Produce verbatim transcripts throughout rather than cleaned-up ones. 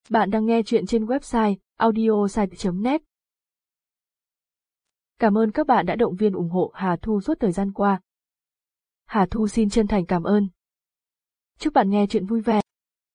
Bạn đang nghe chuyện trên website audiosite chấm net. Cảm ơn các bạn đã động viên ủng hộ Hà Thu suốt thời gian qua. Hà Thu xin chân thành cảm ơn. Chúc bạn nghe chuyện vui vẻ.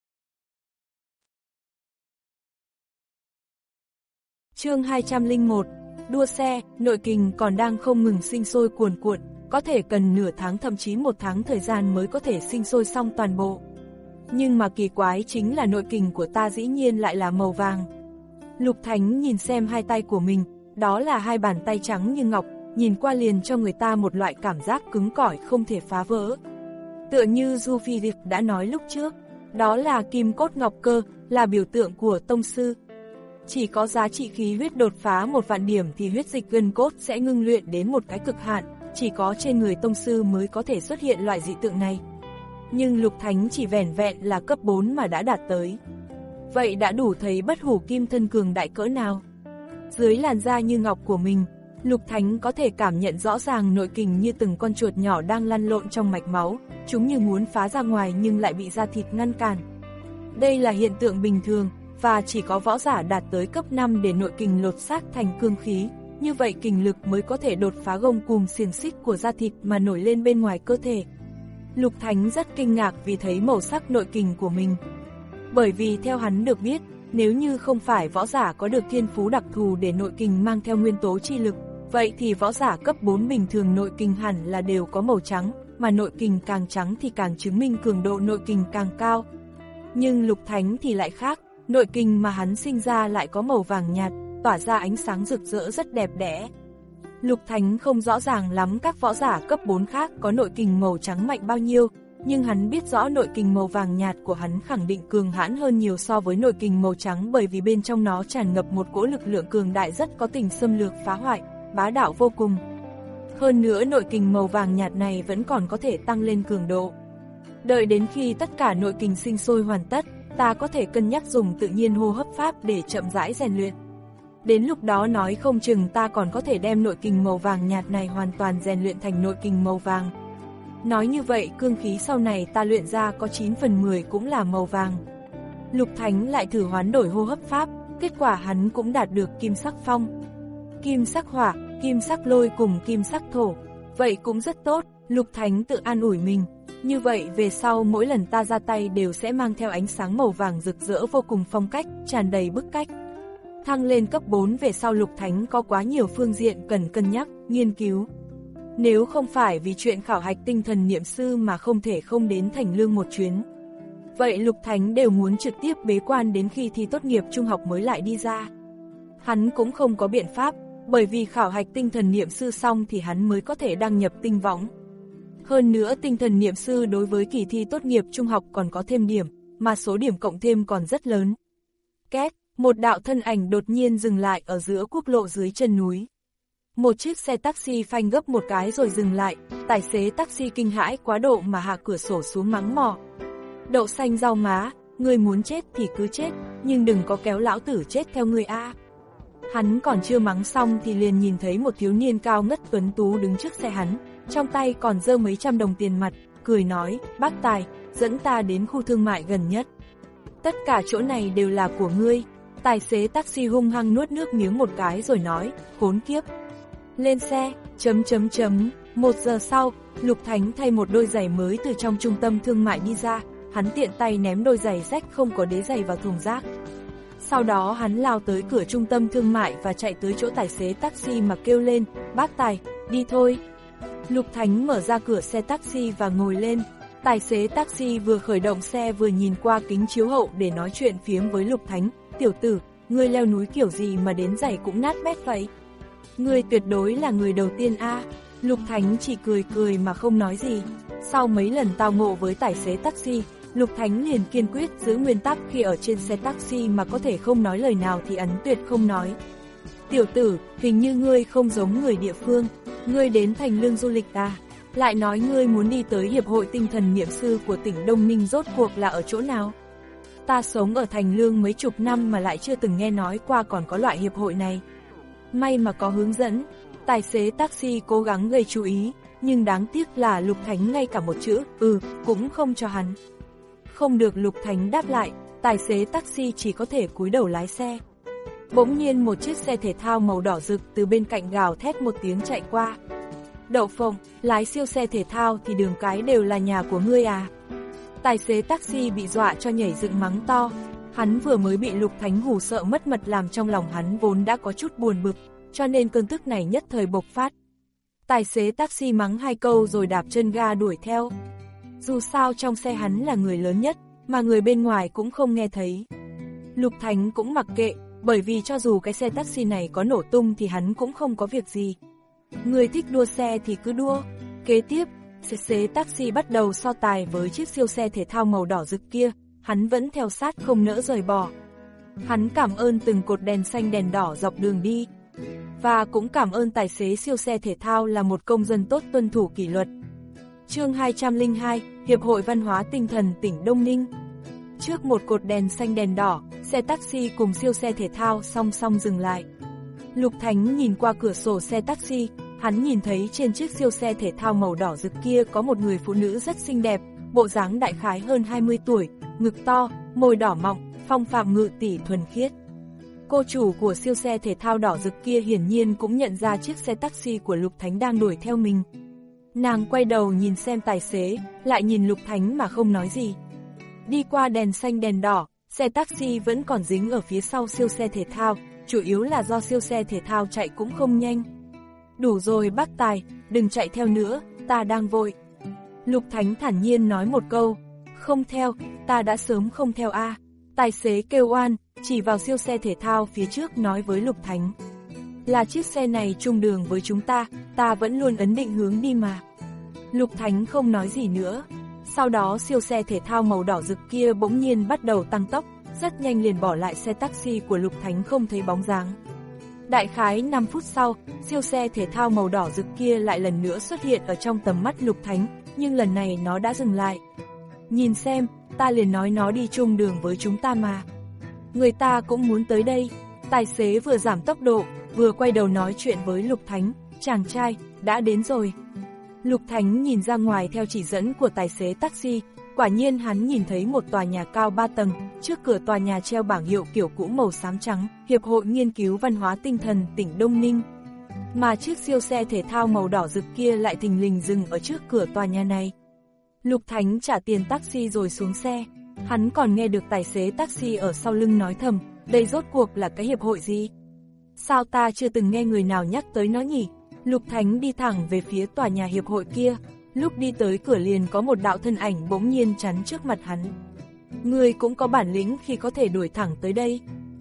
Chương hai trăm lẻ một, đua xe, nội kình còn đang không ngừng sinh sôi cuồn cuộn, có thể cần nửa tháng thậm chí một tháng thời gian mới có thể sinh sôi xong toàn bộ. Nhưng mà kỳ quái chính là nội kình của ta dĩ nhiên lại là màu vàng. Lục Thánh nhìn xem hai tay của mình, đó là hai bàn tay trắng như ngọc, nhìn qua liền cho người ta một loại cảm giác cứng cỏi không thể phá vỡ. Tựa như Du Phi Điệp đã nói lúc trước, đó là kim cốt ngọc cơ, là biểu tượng của tông sư. Chỉ có giá trị khí huyết đột phá một vạn điểm thì huyết dịch gân cốt sẽ ngưng luyện đến một cái cực hạn, chỉ có trên người tông sư mới có thể xuất hiện loại dị tượng này. Nhưng Lục Thánh chỉ vẻn vẹn là cấp bốn mà đã đạt tới. Vậy đã đủ thấy bất hủ kim thân cường đại cỡ nào. Dưới làn da như ngọc của mình, Lục Thánh có thể cảm nhận rõ ràng nội kình như từng con chuột nhỏ đang lăn lộn trong mạch máu, chúng như muốn phá ra ngoài nhưng lại bị da thịt ngăn cản. Đây là hiện tượng bình thường, và chỉ có võ giả đạt tới cấp năm để nội kình lột xác thành cương khí, như vậy kình lực mới có thể đột phá gông cùm xiềng xích của da thịt mà nổi lên bên ngoài cơ thể. Lục Thánh rất kinh ngạc vì thấy màu sắc nội kình của mình. Bởi vì theo hắn được biết, nếu như không phải võ giả có được thiên phú đặc thù để nội kình mang theo nguyên tố chi lực, vậy thì võ giả cấp bốn bình thường nội kình hẳn là đều có màu trắng, mà nội kình càng trắng thì càng chứng minh cường độ nội kình càng cao. Nhưng Lục Thánh thì lại khác, nội kình mà hắn sinh ra lại có màu vàng nhạt, tỏa ra ánh sáng rực rỡ rất đẹp đẽ. Lục Thánh không rõ ràng lắm các võ giả cấp bốn khác có nội kình màu trắng mạnh bao nhiêu, nhưng hắn biết rõ nội kình màu vàng nhạt của hắn khẳng định cường hãn hơn nhiều so với nội kình màu trắng, bởi vì bên trong nó tràn ngập một cỗ lực lượng cường đại rất có tình xâm lược phá hoại, bá đạo vô cùng. Hơn nữa nội kình màu vàng nhạt này vẫn còn có thể tăng lên cường độ. Đợi đến khi tất cả nội kình sinh sôi hoàn tất, ta có thể cân nhắc dùng tự nhiên hô hấp pháp để chậm rãi rèn luyện. Đến lúc đó nói không chừng ta còn có thể đem nội kình màu vàng nhạt này hoàn toàn rèn luyện thành nội kình màu vàng. Nói như vậy cương khí sau này ta luyện ra có chín phần mười cũng là màu vàng. Lục Thánh lại thử hoán đổi hô hấp pháp, kết quả hắn cũng đạt được kim sắc phong, kim sắc hỏa, kim sắc lôi cùng kim sắc thổ. Vậy cũng rất tốt, Lục Thánh tự an ủi mình. Như vậy về sau mỗi lần ta ra tay đều sẽ mang theo ánh sáng màu vàng rực rỡ vô cùng phong cách, tràn đầy bức cách. Thăng lên cấp bốn về sau Lục Thánh có quá nhiều phương diện cần cân nhắc, nghiên cứu. Nếu không phải vì chuyện khảo hạch tinh thần niệm sư mà không thể không đến Thành Lương một chuyến. Vậy Lục Thánh đều muốn trực tiếp bế quan đến khi thi tốt nghiệp trung học mới lại đi ra. Hắn cũng không có biện pháp, bởi vì khảo hạch tinh thần niệm sư xong thì hắn mới có thể đăng nhập tinh võng. Hơn nữa tinh thần niệm sư đối với kỳ thi tốt nghiệp trung học còn có thêm điểm, mà số điểm cộng thêm còn rất lớn. Két, một đạo thân ảnh đột nhiên dừng lại ở giữa quốc lộ dưới chân núi. Một chiếc xe taxi phanh gấp một cái rồi dừng lại, tài xế taxi kinh hãi quá độ mà hạ cửa sổ xuống mắng mỏ. Đậu xanh rau má, ngươi muốn chết thì cứ chết, nhưng đừng có kéo lão tử chết theo ngươi a. Hắn còn chưa mắng xong thì liền nhìn thấy một thiếu niên cao ngất tuấn tú đứng trước xe hắn, trong tay còn giơ mấy trăm đồng tiền mặt, cười nói, bác Tài, dẫn ta đến khu thương mại gần nhất. Tất cả chỗ này đều là của ngươi. Tài xế taxi hung hăng nuốt nước miếng một cái rồi nói, khốn kiếp. Lên xe, chấm chấm chấm, một giờ sau, Lục Thánh thay một đôi giày mới từ trong trung tâm thương mại đi ra, hắn tiện tay ném đôi giày rách không có đế giày vào thùng rác. Sau đó hắn lao tới cửa trung tâm thương mại và chạy tới chỗ tài xế taxi mà kêu lên, bác Tài, đi thôi. Lục Thánh mở ra cửa xe taxi và ngồi lên. Tài xế taxi vừa khởi động xe vừa nhìn qua kính chiếu hậu để nói chuyện phiếm với Lục Thánh, tiểu tử, ngươi leo núi kiểu gì mà đến giày cũng nát bét vậy? Ngươi tuyệt đối là người đầu tiên a. À. Lục Thánh chỉ cười cười mà không nói gì. Sau mấy lần tao ngộ với tài xế taxi, Lục Thánh liền kiên quyết giữ nguyên tắc khi ở trên xe taxi mà có thể không nói lời nào thì ấn tuyệt không nói. Tiểu tử, hình như ngươi không giống người địa phương, ngươi đến Thành Lương du lịch à? Lại nói ngươi muốn đi tới Hiệp hội Tinh thần Niệm sư của tỉnh Đông Ninh rốt cuộc là ở chỗ nào? Ta sống ở Thành Lương mấy chục năm mà lại chưa từng nghe nói qua còn có loại hiệp hội này. May mà có hướng dẫn. Tài xế taxi cố gắng gây chú ý, nhưng đáng tiếc là Lục Thánh ngay cả một chữ, ừ, cũng không cho hắn. Không được, Lục Thánh đáp lại, tài xế taxi chỉ có thể cúi đầu lái xe. Bỗng nhiên một chiếc xe thể thao màu đỏ rực từ bên cạnh gào thét một tiếng chạy qua. Đậu phộng, lái siêu xe thể thao thì đường cái đều là nhà của ngươi à? Tài xế taxi bị dọa cho nhảy dựng mắng to. Hắn vừa mới bị Lục Thánh hù sợ mất mật làm trong lòng hắn vốn đã có chút buồn bực, cho nên cơn tức này nhất thời bộc phát. Tài xế taxi mắng hai câu rồi đạp chân ga đuổi theo. Dù sao trong xe hắn là người lớn nhất, mà người bên ngoài cũng không nghe thấy. Lục Thánh cũng mặc kệ, bởi vì cho dù cái xe taxi này có nổ tung thì hắn cũng không có việc gì. Người thích đua xe thì cứ đua. Kế tiếp, tài xế taxi bắt đầu so tài với chiếc siêu xe thể thao màu đỏ rực kia, hắn vẫn theo sát không nỡ rời bỏ. Hắn cảm ơn từng cột đèn xanh đèn đỏ dọc đường đi. Và cũng cảm ơn tài xế siêu xe thể thao là một công dân tốt tuân thủ kỷ luật. Chương hai trăm lẻ hai, Hiệp hội Văn hóa Tinh thần tỉnh Đông Ninh. Trước một cột đèn xanh đèn đỏ, xe taxi cùng siêu xe thể thao song song dừng lại. Lục Thánh nhìn qua cửa sổ xe taxi, hắn nhìn thấy trên chiếc siêu xe thể thao màu đỏ rực kia có một người phụ nữ rất xinh đẹp, bộ dáng đại khái hơn hai mươi tuổi, ngực to, môi đỏ mọng, phong phạm ngự tỷ thuần khiết. Cô chủ của siêu xe thể thao đỏ rực kia hiển nhiên cũng nhận ra chiếc xe taxi của Lục Thánh đang đuổi theo mình. Nàng quay đầu nhìn xem tài xế, lại nhìn Lục Thánh mà không nói gì. Đi qua đèn xanh đèn đỏ, xe taxi vẫn còn dính ở phía sau siêu xe thể thao, chủ yếu là do siêu xe thể thao chạy cũng không nhanh. Đủ rồi bác tài, đừng chạy theo nữa, ta đang vội. Lục Thánh thản nhiên nói một câu, không theo, ta đã sớm không theo a. Tài xế kêu oan, chỉ vào siêu xe thể thao phía trước nói với Lục Thánh. Là chiếc xe này chung đường với chúng ta, ta vẫn luôn ấn định hướng đi mà. Lục Thánh không nói gì nữa. Sau đó siêu xe thể thao màu đỏ rực kia bỗng nhiên bắt đầu tăng tốc, rất nhanh liền bỏ lại xe taxi của Lục Thánh không thấy bóng dáng. Đại khái năm phút sau, siêu xe thể thao màu đỏ rực kia lại lần nữa xuất hiện ở trong tầm mắt Lục Thánh, nhưng lần này nó đã dừng lại. Nhìn xem, ta liền nói nó đi chung đường với chúng ta mà. Người ta cũng muốn tới đây. Tài xế vừa giảm tốc độ, vừa quay đầu nói chuyện với Lục Thánh, chàng trai, đã đến rồi. Lục Thánh nhìn ra ngoài theo chỉ dẫn của tài xế taxi, quả nhiên hắn nhìn thấy một tòa nhà cao ba tầng, trước cửa tòa nhà treo bảng hiệu kiểu cũ màu xám trắng, Hiệp hội Nghiên cứu Văn hóa Tinh thần tỉnh Đông Ninh. Mà chiếc siêu xe thể thao màu đỏ rực kia lại thình lình dừng ở trước cửa tòa nhà này. Lục Thánh trả tiền taxi rồi xuống xe, hắn còn nghe được tài xế taxi ở sau lưng nói thầm, đây rốt cuộc là cái hiệp hội gì? Sao ta chưa từng nghe người nào nhắc tới nó nhỉ? Lục Thánh đi thẳng về phía tòa nhà hiệp hội kia, lúc đi tới cửa liền có một đạo thân ảnh bỗng nhiên chắn trước mặt hắn. Người cũng có bản lĩnh khi có thể đuổi thẳng tới đây.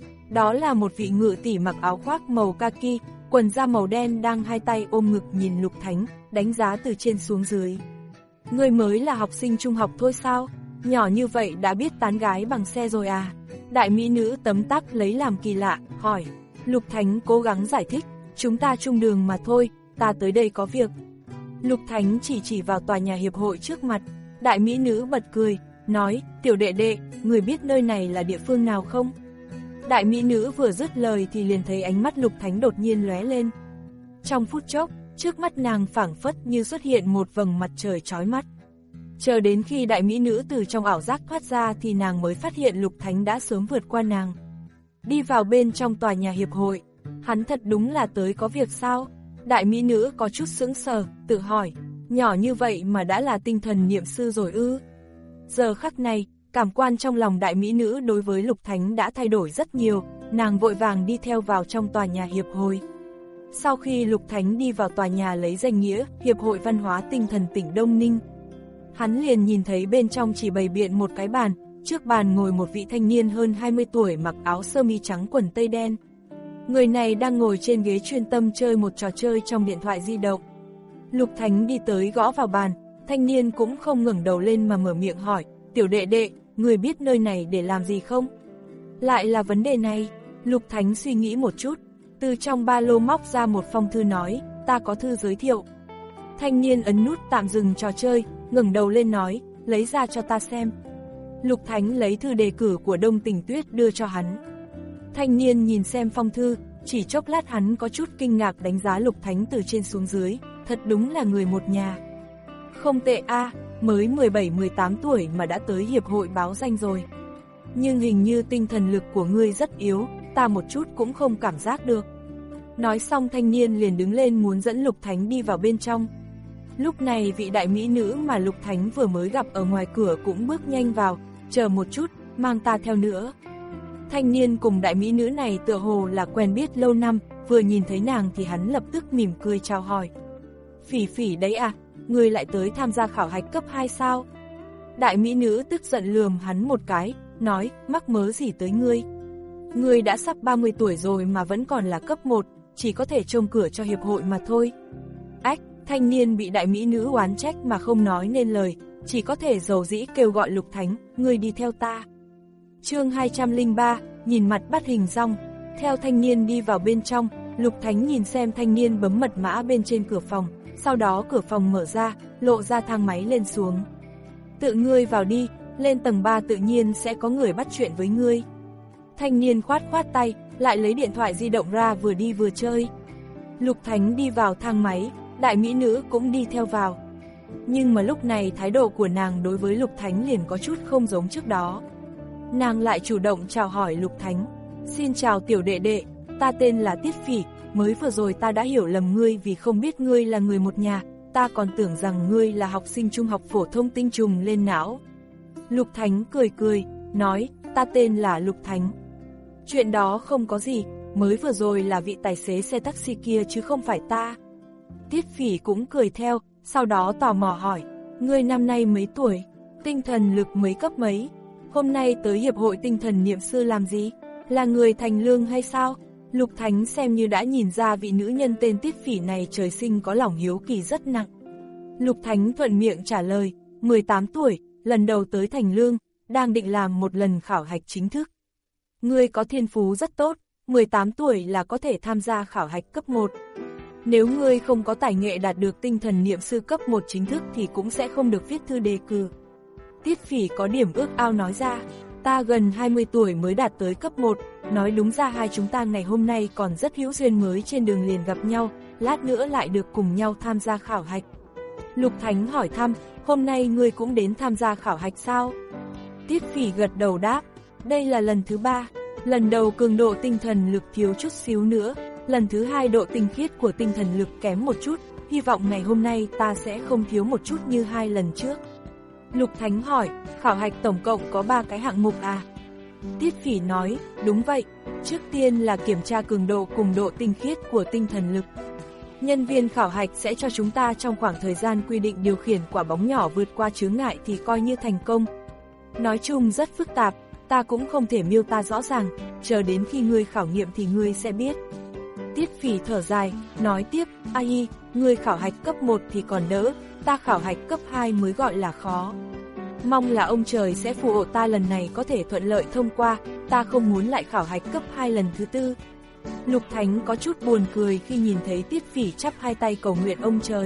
Đó là một vị ngự tỷ mặc áo khoác màu kaki, quần da màu đen đang hai tay ôm ngực nhìn Lục Thánh, đánh giá từ trên xuống dưới. Người mới là học sinh trung học thôi sao? Nhỏ như vậy đã biết tán gái bằng xe rồi à? Đại mỹ nữ tấm tắc lấy làm kỳ lạ, hỏi. Lục Thánh cố gắng giải thích, chúng ta chung đường mà thôi, ta tới đây có việc. Lục Thánh chỉ chỉ vào tòa nhà hiệp hội trước mặt, đại mỹ nữ bật cười, nói, tiểu đệ đệ, người biết nơi này là địa phương nào không? Đại mỹ nữ vừa dứt lời thì liền thấy ánh mắt Lục Thánh đột nhiên lóe lên. Trong phút chốc, trước mắt nàng phảng phất như xuất hiện một vầng mặt trời chói mắt. Chờ đến khi đại mỹ nữ từ trong ảo giác thoát ra thì nàng mới phát hiện Lục Thánh đã sớm vượt qua nàng. Đi vào bên trong tòa nhà hiệp hội, hắn thật đúng là tới có việc sao? Đại mỹ nữ có chút sững sờ, tự hỏi, nhỏ như vậy mà đã là tinh thần niệm sư rồi ư? Giờ khắc này, cảm quan trong lòng đại mỹ nữ đối với Lục Thánh đã thay đổi rất nhiều, nàng vội vàng đi theo vào trong tòa nhà hiệp hội. Sau khi Lục Thánh đi vào tòa nhà lấy danh nghĩa Hiệp hội Văn hóa Tinh thần tỉnh Đông Ninh, hắn liền nhìn thấy bên trong chỉ bày biện một cái bàn, trước bàn ngồi một vị thanh niên hơn hai mươi tuổi mặc áo sơ mi trắng quần tây đen. Người này đang ngồi trên ghế chuyên tâm chơi một trò chơi trong điện thoại di động. Lục Thánh đi tới gõ vào bàn, thanh niên cũng không ngẩng đầu lên mà mở miệng hỏi, tiểu đệ đệ, người biết nơi này để làm gì không? Lại là vấn đề này, Lục Thánh suy nghĩ một chút, từ trong ba lô móc ra một phong thư nói, ta có thư giới thiệu. Thanh niên ấn nút tạm dừng trò chơi, ngẩng đầu lên nói, lấy ra cho ta xem. Lục Thánh lấy thư đề cử của Đông Tình Tuyết đưa cho hắn. Thanh niên nhìn xem phong thư, chỉ chốc lát hắn có chút kinh ngạc đánh giá Lục Thánh từ trên xuống dưới, thật đúng là người một nhà. Không tệ a, mới mười bảy mười tám tuổi mà đã tới hiệp hội báo danh rồi. Nhưng hình như tinh thần lực của ngươi rất yếu, ta một chút cũng không cảm giác được. Nói xong thanh niên liền đứng lên muốn dẫn Lục Thánh đi vào bên trong. Lúc này vị đại mỹ nữ mà Lục Thánh vừa mới gặp ở ngoài cửa cũng bước nhanh vào, chờ một chút, mang ta theo nữa. Thanh niên cùng đại mỹ nữ này tựa hồ là quen biết lâu năm, vừa nhìn thấy nàng thì hắn lập tức mỉm cười chào hỏi. Phỉ Phỉ đấy à, ngươi lại tới tham gia khảo hạch cấp hai sao? Đại mỹ nữ tức giận lườm hắn một cái, nói, mắc mớ gì tới ngươi? Ngươi đã sắp ba mươi tuổi rồi mà vẫn còn là cấp một, chỉ có thể trông cửa cho hiệp hội mà thôi. Ách, thanh niên bị đại mỹ nữ oán trách mà không nói nên lời, chỉ có thể dầu dĩ kêu gọi Lục Thánh, ngươi đi theo ta. Chương hai trăm lẻ ba, nhìn mặt bắt hình dong. Theo thanh niên đi vào bên trong, Lục Thánh nhìn xem thanh niên bấm mật mã bên trên cửa phòng, sau đó cửa phòng mở ra, lộ ra thang máy lên xuống. Tự ngươi vào đi, lên tầng ba tự nhiên sẽ có người bắt chuyện với ngươi. Thanh niên khoát khoát tay, lại lấy điện thoại di động ra vừa đi vừa chơi. Lục Thánh đi vào thang máy, đại mỹ nữ cũng đi theo vào. Nhưng mà lúc này thái độ của nàng đối với Lục Thánh liền có chút không giống trước đó. Nàng lại chủ động chào hỏi Lục Thánh. Xin chào tiểu đệ đệ, ta tên là Tiết Phỉ, mới vừa rồi ta đã hiểu lầm ngươi vì không biết ngươi là người một nhà, ta còn tưởng rằng ngươi là học sinh trung học phổ thông tinh trùng lên não. Lục Thánh cười cười, nói, ta tên là Lục Thánh. Chuyện đó không có gì, mới vừa rồi là vị tài xế xe taxi kia chứ không phải ta. Tiết Phỉ cũng cười theo, sau đó tò mò hỏi, ngươi năm nay mấy tuổi, tinh thần lực mấy cấp mấy, hôm nay tới hiệp hội tinh thần niệm sư làm gì, là người thành lương hay sao? Lục Thánh xem như đã nhìn ra vị nữ nhân tên Tiết Phỉ này trời sinh có lòng hiếu kỳ rất nặng. Lục Thánh thuận miệng trả lời, mười tám tuổi, lần đầu tới thành lương, đang định làm một lần khảo hạch chính thức. Ngươi có thiên phú rất tốt, mười tám tuổi là có thể tham gia khảo hạch cấp một. Nếu ngươi không có tài nghệ đạt được tinh thần niệm sư cấp một chính thức thì cũng sẽ không được viết thư đề cử. Tiết Phỉ có điểm ước ao nói ra, ta gần hai mươi tuổi mới đạt tới cấp một, nói đúng ra hai chúng ta ngày hôm nay còn rất hữu duyên mới trên đường liền gặp nhau, lát nữa lại được cùng nhau tham gia khảo hạch. Lục Thánh hỏi thăm, hôm nay ngươi cũng đến tham gia khảo hạch sao? Tiết Phỉ gật đầu đáp, đây là lần thứ ba, lần đầu cường độ tinh thần lực thiếu chút xíu nữa, lần thứ hai độ tinh khiết của tinh thần lực kém một chút, hy vọng ngày hôm nay ta sẽ không thiếu một chút như hai lần trước. Lục Thánh hỏi, khảo hạch tổng cộng có ba cái hạng mục à? Tiết Phỉ nói, đúng vậy, trước tiên là kiểm tra cường độ cùng độ tinh khiết của tinh thần lực. Nhân viên khảo hạch sẽ cho chúng ta trong khoảng thời gian quy định điều khiển quả bóng nhỏ vượt qua chướng ngại thì coi như thành công. Nói chung rất phức tạp, ta cũng không thể miêu tả rõ ràng, chờ đến khi ngươi khảo nghiệm thì ngươi sẽ biết. Tiết Phỉ thở dài, nói tiếp, ai, ngươi khảo hạch cấp một thì còn đỡ, ta khảo hạch cấp hai mới gọi là khó. Mong là ông trời sẽ phù hộ ta lần này có thể thuận lợi thông qua, ta không muốn lại khảo hạch cấp hai lần thứ tư. Lục Thánh có chút buồn cười khi nhìn thấy Tiết Phỉ chắp hai tay cầu nguyện ông trời.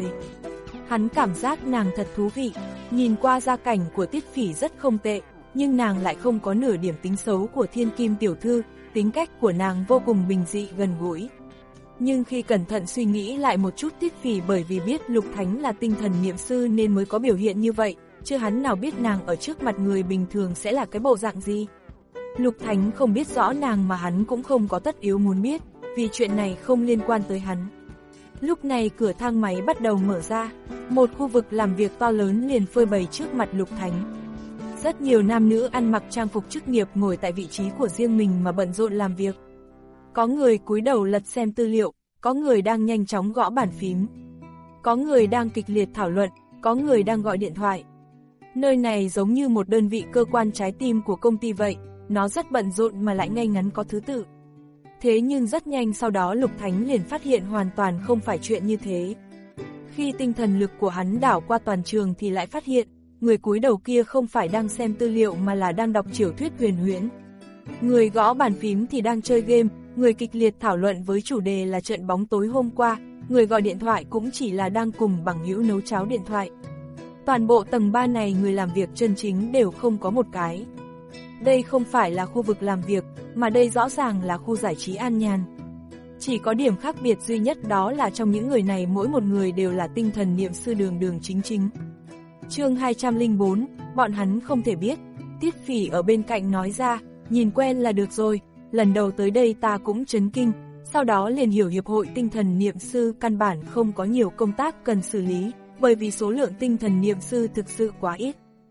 Hắn cảm giác nàng thật thú vị, nhìn qua gia cảnh của Tiết Phỉ rất không tệ, nhưng nàng lại không có nửa điểm tính xấu của thiên kim tiểu thư, tính cách của nàng vô cùng bình dị gần gũi. Nhưng khi cẩn thận suy nghĩ lại một chút, Tiết Phỉ bởi vì biết Lục Thánh là tinh thần niệm sư nên mới có biểu hiện như vậy, chứ hắn nào biết nàng ở trước mặt người bình thường sẽ là cái bộ dạng gì. Lục Thánh không biết rõ nàng mà hắn cũng không có tất yếu muốn biết, vì chuyện này không liên quan tới hắn. Lúc này cửa thang máy bắt đầu mở ra, một khu vực làm việc to lớn liền phơi bày trước mặt Lục Thánh. Rất nhiều nam nữ ăn mặc trang phục chức nghiệp ngồi tại vị trí của riêng mình mà bận rộn làm việc. Có người cúi đầu lật xem tư liệu, có người đang nhanh chóng gõ bàn phím. Có người đang kịch liệt thảo luận, có người đang gọi điện thoại. Nơi này giống như một đơn vị cơ quan trái tim của công ty vậy, nó rất bận rộn mà lại ngay ngắn có thứ tự. Thế nhưng rất nhanh sau đó Lục Thánh liền phát hiện hoàn toàn không phải chuyện như thế. Khi tinh thần lực của hắn đảo qua toàn trường thì lại phát hiện, người cúi đầu kia không phải đang xem tư liệu mà là đang đọc tiểu thuyết huyền huyễn. Người gõ bàn phím thì đang chơi game, người kịch liệt thảo luận với chủ đề là trận bóng tối hôm qua, người gọi điện thoại cũng chỉ là đang cùng bằng hữu nấu cháo điện thoại. Toàn bộ tầng ba này người làm việc chân chính đều không có một cái. Đây không phải là khu vực làm việc, mà đây rõ ràng là khu giải trí an nhàn. Chỉ có điểm khác biệt duy nhất đó là trong những người này mỗi một người đều là tinh thần niệm sư đường đường chính chính. Chương hai trăm lẻ bốn, bọn hắn không thể biết. Tiết Phỉ ở bên cạnh nói ra, nhìn quen là được rồi, lần đầu tới đây ta cũng chấn kinh, sau đó liền hiểu hiệp hội tinh thần niệm sư căn bản không có nhiều công tác cần xử lý, bởi vì số lượng tinh thần niệm sư thực sự quá ít.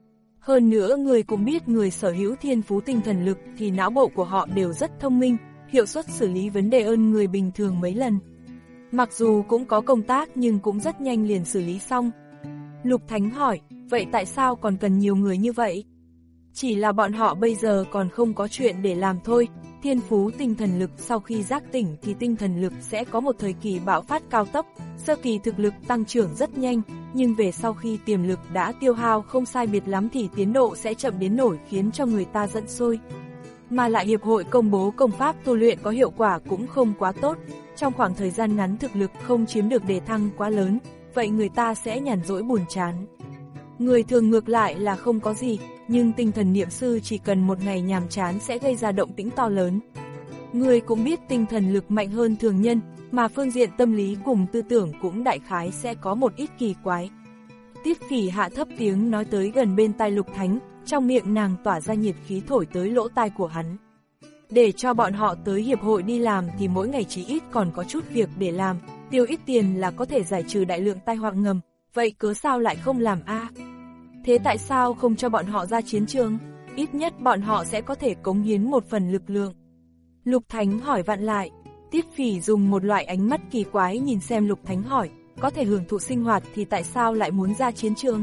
Hơn nữa người cũng biết người sở hữu thiên phú tinh thần lực thì não bộ của họ đều rất thông minh, hiệu suất xử lý vấn đề hơn người bình thường mấy lần. Mặc dù cũng có công tác nhưng cũng rất nhanh liền xử lý xong. Lục Thánh hỏi, vậy tại sao còn cần nhiều người như vậy? Chỉ là bọn họ bây giờ còn không có chuyện để làm thôi, thiên phú tinh thần lực sau khi giác tỉnh thì tinh thần lực sẽ có một thời kỳ bạo phát cao tốc, sơ kỳ thực lực tăng trưởng rất nhanh, nhưng về sau khi tiềm lực đã tiêu hao không sai biệt lắm thì tiến độ sẽ chậm đến nổi khiến cho người ta giận sôi. Mà lại hiệp hội công bố công pháp tu luyện có hiệu quả cũng không quá tốt, trong khoảng thời gian ngắn thực lực không chiếm được đề thăng quá lớn, vậy người ta sẽ nhàn rỗi buồn chán. Người thường ngược lại là không có gì, nhưng tinh thần niệm sư chỉ cần một ngày nhàm chán sẽ gây ra động tĩnh to lớn. Người cũng biết tinh thần lực mạnh hơn thường nhân, mà phương diện tâm lý cùng tư tưởng cũng đại khái sẽ có một ít kỳ quái. Tiết Phỉ hạ thấp tiếng nói tới gần bên tai Lục Thánh, trong miệng nàng tỏa ra nhiệt khí thổi tới lỗ tai của hắn. Để cho bọn họ tới hiệp hội đi làm thì mỗi ngày chỉ ít còn có chút việc để làm, tiêu ít tiền là có thể giải trừ đại lượng tai họa ngầm, vậy cớ sao lại không làm a? À? Thế tại sao không cho bọn họ ra chiến trường? Ít nhất bọn họ sẽ có thể cống hiến một phần lực lượng. Lục Thánh hỏi vặn lại. Tiết Phỉ dùng một loại ánh mắt kỳ quái nhìn xem Lục Thánh hỏi, có thể hưởng thụ sinh hoạt thì tại sao lại muốn ra chiến trường?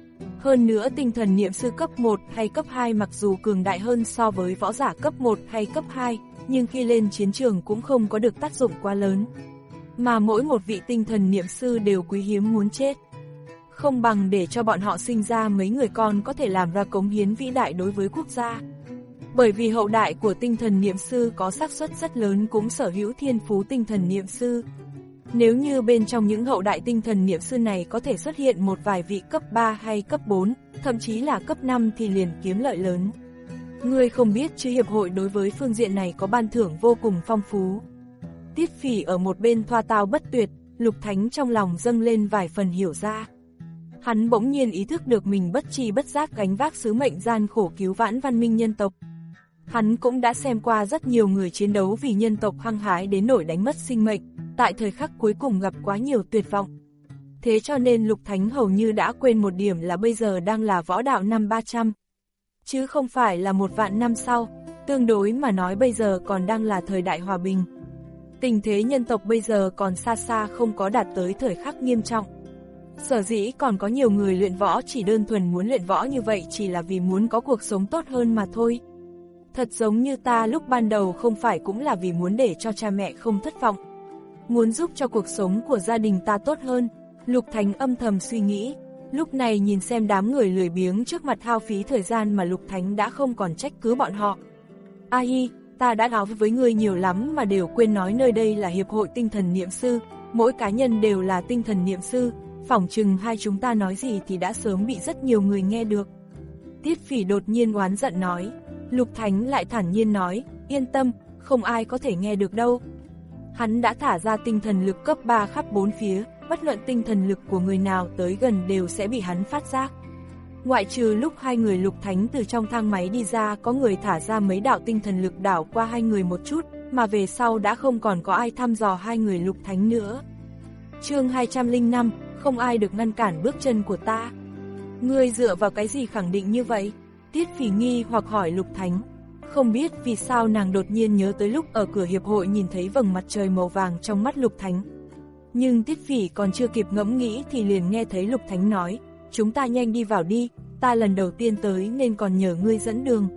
Hơn nữa tinh thần niệm sư cấp một hay cấp hai mặc dù cường đại hơn so với võ giả cấp một hay cấp hai, nhưng khi lên chiến trường cũng không có được tác dụng quá lớn. Mà mỗi một vị tinh thần niệm sư đều quý hiếm muốn chết. Không bằng để cho bọn họ sinh ra mấy người con có thể làm ra cống hiến vĩ đại đối với quốc gia. Bởi vì hậu đại của tinh thần niệm sư có xác suất rất lớn cũng sở hữu thiên phú tinh thần niệm sư. Nếu như bên trong những hậu đại tinh thần niệm sư này có thể xuất hiện một vài vị cấp ba hay cấp bốn, thậm chí là cấp năm thì liền kiếm lợi lớn. Ngươi không biết chứ hiệp hội đối với phương diện này có ban thưởng vô cùng phong phú. Tiết Phỉ ở một bên thoa tao bất tuyệt, Lục Thánh trong lòng dâng lên vài phần hiểu ra. Hắn bỗng nhiên ý thức được mình bất tri bất giác gánh vác sứ mệnh gian khổ cứu vãn văn minh nhân tộc. Hắn cũng đã xem qua rất nhiều người chiến đấu vì nhân tộc hăng hái đến nỗi đánh mất sinh mệnh, tại thời khắc cuối cùng gặp quá nhiều tuyệt vọng. Thế cho nên Lục Thánh hầu như đã quên một điểm là bây giờ đang là võ đạo năm ba trăm, chứ không phải là một vạn năm sau, tương đối mà nói bây giờ còn đang là thời đại hòa bình. Tình thế nhân tộc bây giờ còn xa xa không có đạt tới thời khắc nghiêm trọng. Sở dĩ còn có nhiều người luyện võ chỉ đơn thuần muốn luyện võ như vậy chỉ là vì muốn có cuộc sống tốt hơn mà thôi. Thật giống như ta lúc ban đầu không phải cũng là vì muốn để cho cha mẹ không thất vọng. Muốn giúp cho cuộc sống của gia đình ta tốt hơn. Lục Thánh âm thầm suy nghĩ. Lúc này nhìn xem đám người lười biếng trước mặt hao phí thời gian mà Lục Thánh đã không còn trách cứ bọn họ. A hi, ta đã nói với ngươi nhiều lắm mà đều quên nói nơi đây là hiệp hội tinh thần niệm sư. Mỗi cá nhân đều là tinh thần niệm sư. Phỏng chừng hai chúng ta nói gì thì đã sớm bị rất nhiều người nghe được. Tiết Phỉ đột nhiên oán giận nói. Lục Thánh lại thản nhiên nói, yên tâm, không ai có thể nghe được đâu. Hắn đã thả ra tinh thần lực cấp ba khắp bốn phía, bất luận tinh thần lực của người nào tới gần đều sẽ bị hắn phát giác. Ngoại trừ lúc hai người Lục Thánh từ trong thang máy đi ra có người thả ra mấy đạo tinh thần lực đảo qua hai người một chút, mà về sau đã không còn có ai thăm dò hai người Lục Thánh nữa. Chương hai trăm lẻ năm, không ai được ngăn cản bước chân của ta. Ngươi dựa vào cái gì khẳng định như vậy? Tiết Phỉ nghi hoặc hỏi Lục Thánh. Không biết vì sao nàng đột nhiên nhớ tới lúc ở cửa hiệp hội nhìn thấy vầng mặt trời màu vàng trong mắt Lục Thánh. Nhưng Tiết Phỉ còn chưa kịp ngẫm nghĩ thì liền nghe thấy Lục Thánh nói, chúng ta nhanh đi vào đi, ta lần đầu tiên tới nên còn nhờ ngươi dẫn đường.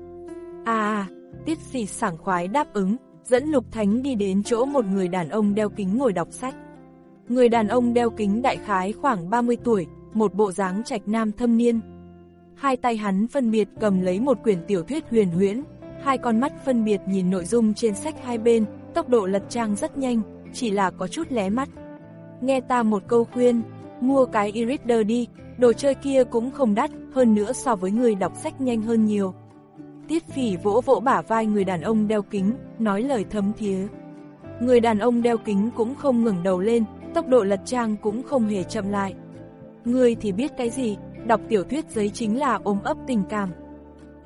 À, Tiết Phỉ sảng khoái đáp ứng, dẫn Lục Thánh đi đến chỗ một người đàn ông đeo kính ngồi đọc sách. Người đàn ông đeo kính đại khái khoảng ba mươi tuổi, một bộ dáng trạch nam thâm niên. Hai tay hắn phân biệt cầm lấy một quyển tiểu thuyết huyền huyễn, hai con mắt phân biệt nhìn nội dung trên sách hai bên, tốc độ lật trang rất nhanh, chỉ là có chút lé mắt. Nghe ta một câu khuyên, mua cái e-reader đi, đồ chơi kia cũng không đắt, hơn nữa so với người đọc sách nhanh hơn nhiều. Tiết Phỉ vỗ vỗ bả vai người đàn ông đeo kính, nói lời thấm thía. Người đàn ông đeo kính cũng không ngẩng đầu lên, tốc độ lật trang cũng không hề chậm lại. Ngươi thì biết cái gì, đọc tiểu thuyết giấy chính là ôm ấp tình cảm.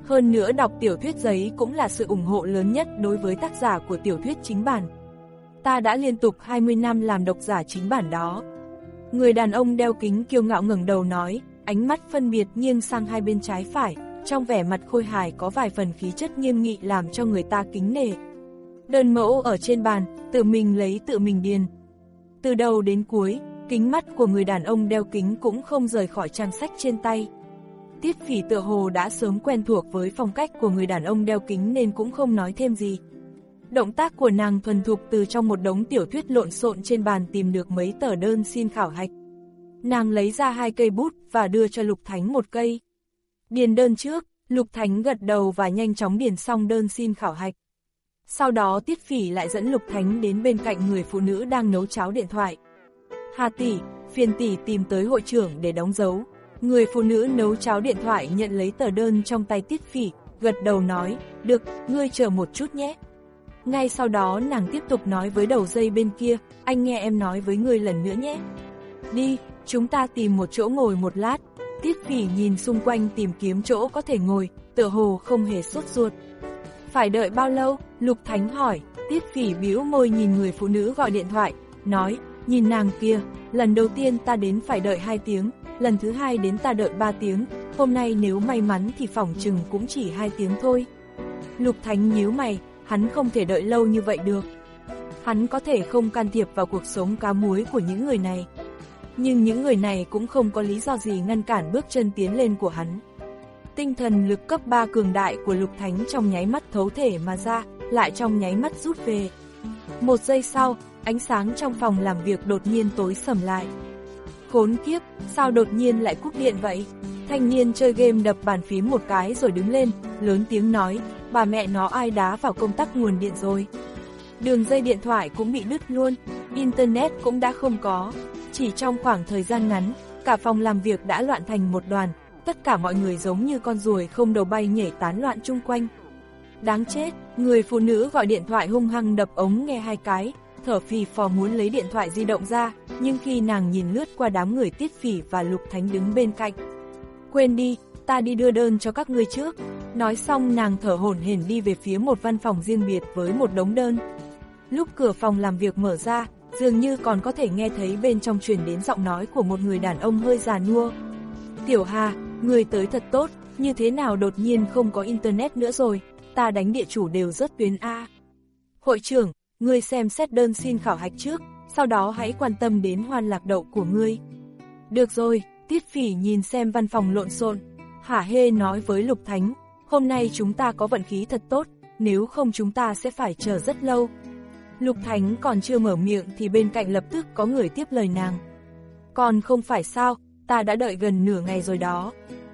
Hơn nữa đọc tiểu thuyết giấy cũng là sự ủng hộ lớn nhất đối với tác giả của tiểu thuyết chính bản. Ta đã liên tục hai mươi năm làm độc giả chính bản đó. Người đàn ông đeo kính kiêu ngạo ngẩng đầu nói, ánh mắt phân biệt nghiêng sang hai bên trái phải, trong vẻ mặt khôi hài có vài phần khí chất nghiêm nghị làm cho người ta kính nể. Đơn mẫu ở trên bàn, tự mình lấy tự mình điền. Từ đầu đến cuối, kính mắt của người đàn ông đeo kính cũng không rời khỏi trang sách trên tay. Tiết Phỉ tựa hồ đã sớm quen thuộc với phong cách của người đàn ông đeo kính nên cũng không nói thêm gì. Động tác của nàng thuần thục từ trong một đống tiểu thuyết lộn xộn trên bàn tìm được mấy tờ đơn xin khảo hạch. Nàng lấy ra hai cây bút và đưa cho Lục Thánh một cây. Điền đơn trước, Lục Thánh gật đầu và nhanh chóng điền xong đơn xin khảo hạch. Sau đó Tiết Phỉ lại dẫn Lục Thánh đến bên cạnh người phụ nữ đang nấu cháo điện thoại. Hà tỷ, phiền tỷ tìm tới hội trưởng để đóng dấu. Người phụ nữ nấu cháo điện thoại nhận lấy tờ đơn trong tay Tiết Phỉ, gật đầu nói, được, ngươi chờ một chút nhé. Ngay sau đó nàng tiếp tục nói với đầu dây bên kia, anh nghe em nói với ngươi lần nữa nhé. Đi, chúng ta tìm một chỗ ngồi một lát. Tiết Phỉ nhìn xung quanh tìm kiếm chỗ có thể ngồi, tựa hồ không hề sốt ruột. Phải đợi bao lâu? Lục Thánh hỏi. Tiết Phỉ bĩu môi nhìn người phụ nữ gọi điện thoại, nói, nhìn nàng kia, lần đầu tiên ta đến phải đợi hai tiếng, lần thứ hai đến ta đợi ba tiếng, hôm nay nếu may mắn thì phỏng chừng cũng chỉ hai tiếng thôi. Lục Thánh nhíu mày, hắn không thể đợi lâu như vậy được. Hắn có thể không can thiệp vào cuộc sống cá muối của những người này. Nhưng những người này cũng không có lý do gì ngăn cản bước chân tiến lên của hắn. Tinh thần lực cấp ba cường đại của Lục Thánh trong nháy mắt thấu thể mà ra, lại trong nháy mắt rút về. Một giây sau, ánh sáng trong phòng làm việc đột nhiên tối sầm lại. Khốn kiếp, sao đột nhiên lại cúp điện vậy? Thanh niên chơi game đập bàn phím một cái rồi đứng lên, lớn tiếng nói, bà mẹ nó ai đá vào công tắc nguồn điện rồi. Đường dây điện thoại cũng bị đứt luôn, internet cũng đã không có. Chỉ trong khoảng thời gian ngắn, cả phòng làm việc đã loạn thành một đoàn, tất cả mọi người giống như con ruồi không đầu bay nhảy tán loạn chung quanh. Đáng chết, người phụ nữ gọi điện thoại hung hăng đập ống nghe hai cái, thở phì phò muốn lấy điện thoại di động ra, nhưng khi nàng nhìn lướt qua đám người Tiết Phỉ và Lục Thánh đứng bên cạnh. Quên đi, ta đi đưa đơn cho các ngươi trước. Nói xong nàng thở hổn hển đi về phía một văn phòng riêng biệt với một đống đơn. Lúc cửa phòng làm việc mở ra, dường như còn có thể nghe thấy bên trong truyền đến giọng nói của một người đàn ông hơi già nua. Tiểu Hà, người tới thật tốt, như thế nào đột nhiên không có internet nữa rồi, ta đánh địa chủ đều rớt tuyến A. Hội trưởng, ngươi xem xét đơn xin khảo hạch trước, sau đó hãy quan tâm đến Hoan Lạc Đậu của ngươi. Được rồi, Tiết Phỉ nhìn xem văn phòng lộn xộn, hả hê nói với Lục Thánh, hôm nay chúng ta có vận khí thật tốt, nếu không chúng ta sẽ phải chờ rất lâu. Lục Thánh còn chưa mở miệng thì bên cạnh lập tức có người tiếp lời nàng. Còn không phải sao, ta đã đợi gần nửa ngày rồi đó.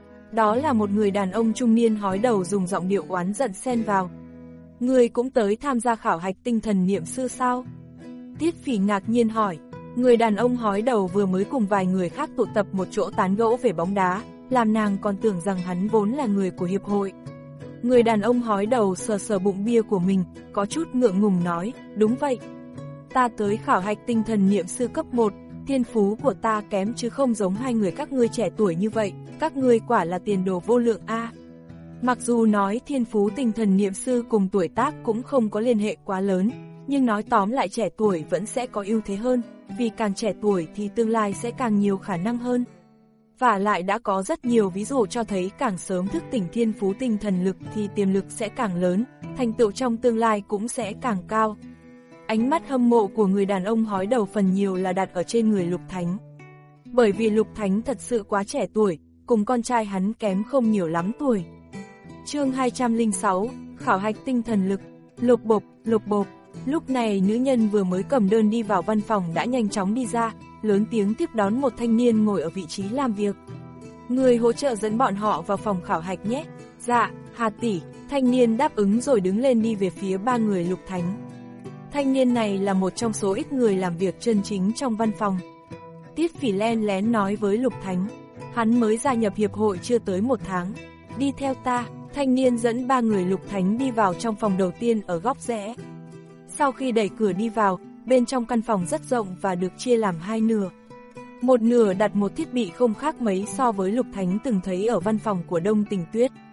Đó là một người đàn ông trung niên hói đầu dùng giọng điệu oán giận xen vào. Người cũng tới tham gia khảo hạch tinh thần niệm sư sao? Tiết Phỉ ngạc nhiên hỏi. Người đàn ông hói đầu vừa mới cùng vài người khác tụ tập một chỗ tán gẫu về bóng đá, làm nàng còn tưởng rằng hắn vốn là người của hiệp hội. Người đàn ông hói đầu sờ sờ bụng bia của mình, có chút ngượng ngùng nói, đúng vậy. Ta tới khảo hạch tinh thần niệm sư cấp một, thiên phú của ta kém chứ không giống hai người các ngươi trẻ tuổi như vậy, các ngươi quả là tiền đồ vô lượng a. Mặc dù nói thiên phú tinh thần niệm sư cùng tuổi tác cũng không có liên hệ quá lớn, nhưng nói tóm lại trẻ tuổi vẫn sẽ có ưu thế hơn, vì càng trẻ tuổi thì tương lai sẽ càng nhiều khả năng hơn. Và lại đã có rất nhiều ví dụ cho thấy càng sớm thức tỉnh thiên phú tinh thần lực thì tiềm lực sẽ càng lớn, thành tựu trong tương lai cũng sẽ càng cao. Ánh mắt hâm mộ của người đàn ông hói đầu phần nhiều là đặt ở trên người Lục Thánh. Bởi vì Lục Thánh thật sự quá trẻ tuổi, cùng con trai hắn kém không nhiều lắm tuổi. Chương hai trăm lẻ sáu, khảo hạch tinh thần lực, lục bộp, lục bộp. Lúc này nữ nhân vừa mới cầm đơn đi vào văn phòng đã nhanh chóng đi ra, lớn tiếng tiếp đón một thanh niên ngồi ở vị trí làm việc. Người hỗ trợ dẫn bọn họ vào phòng khảo hạch nhé. Dạ, Hà tỷ, thanh niên đáp ứng rồi đứng lên đi về phía ba người Lục Thánh. Thanh niên này là một trong số ít người làm việc chân chính trong văn phòng. Tiết Phỉ len lén nói với Lục Thánh, hắn mới gia nhập hiệp hội chưa tới một tháng. Đi theo ta, thanh niên dẫn ba người Lục Thánh đi vào trong phòng đầu tiên ở góc rẽ. Sau khi đẩy cửa đi vào, bên trong căn phòng rất rộng và được chia làm hai nửa. Một nửa đặt một thiết bị không khác mấy so với Lục Thánh từng thấy ở văn phòng của Đông Tình Tuyết.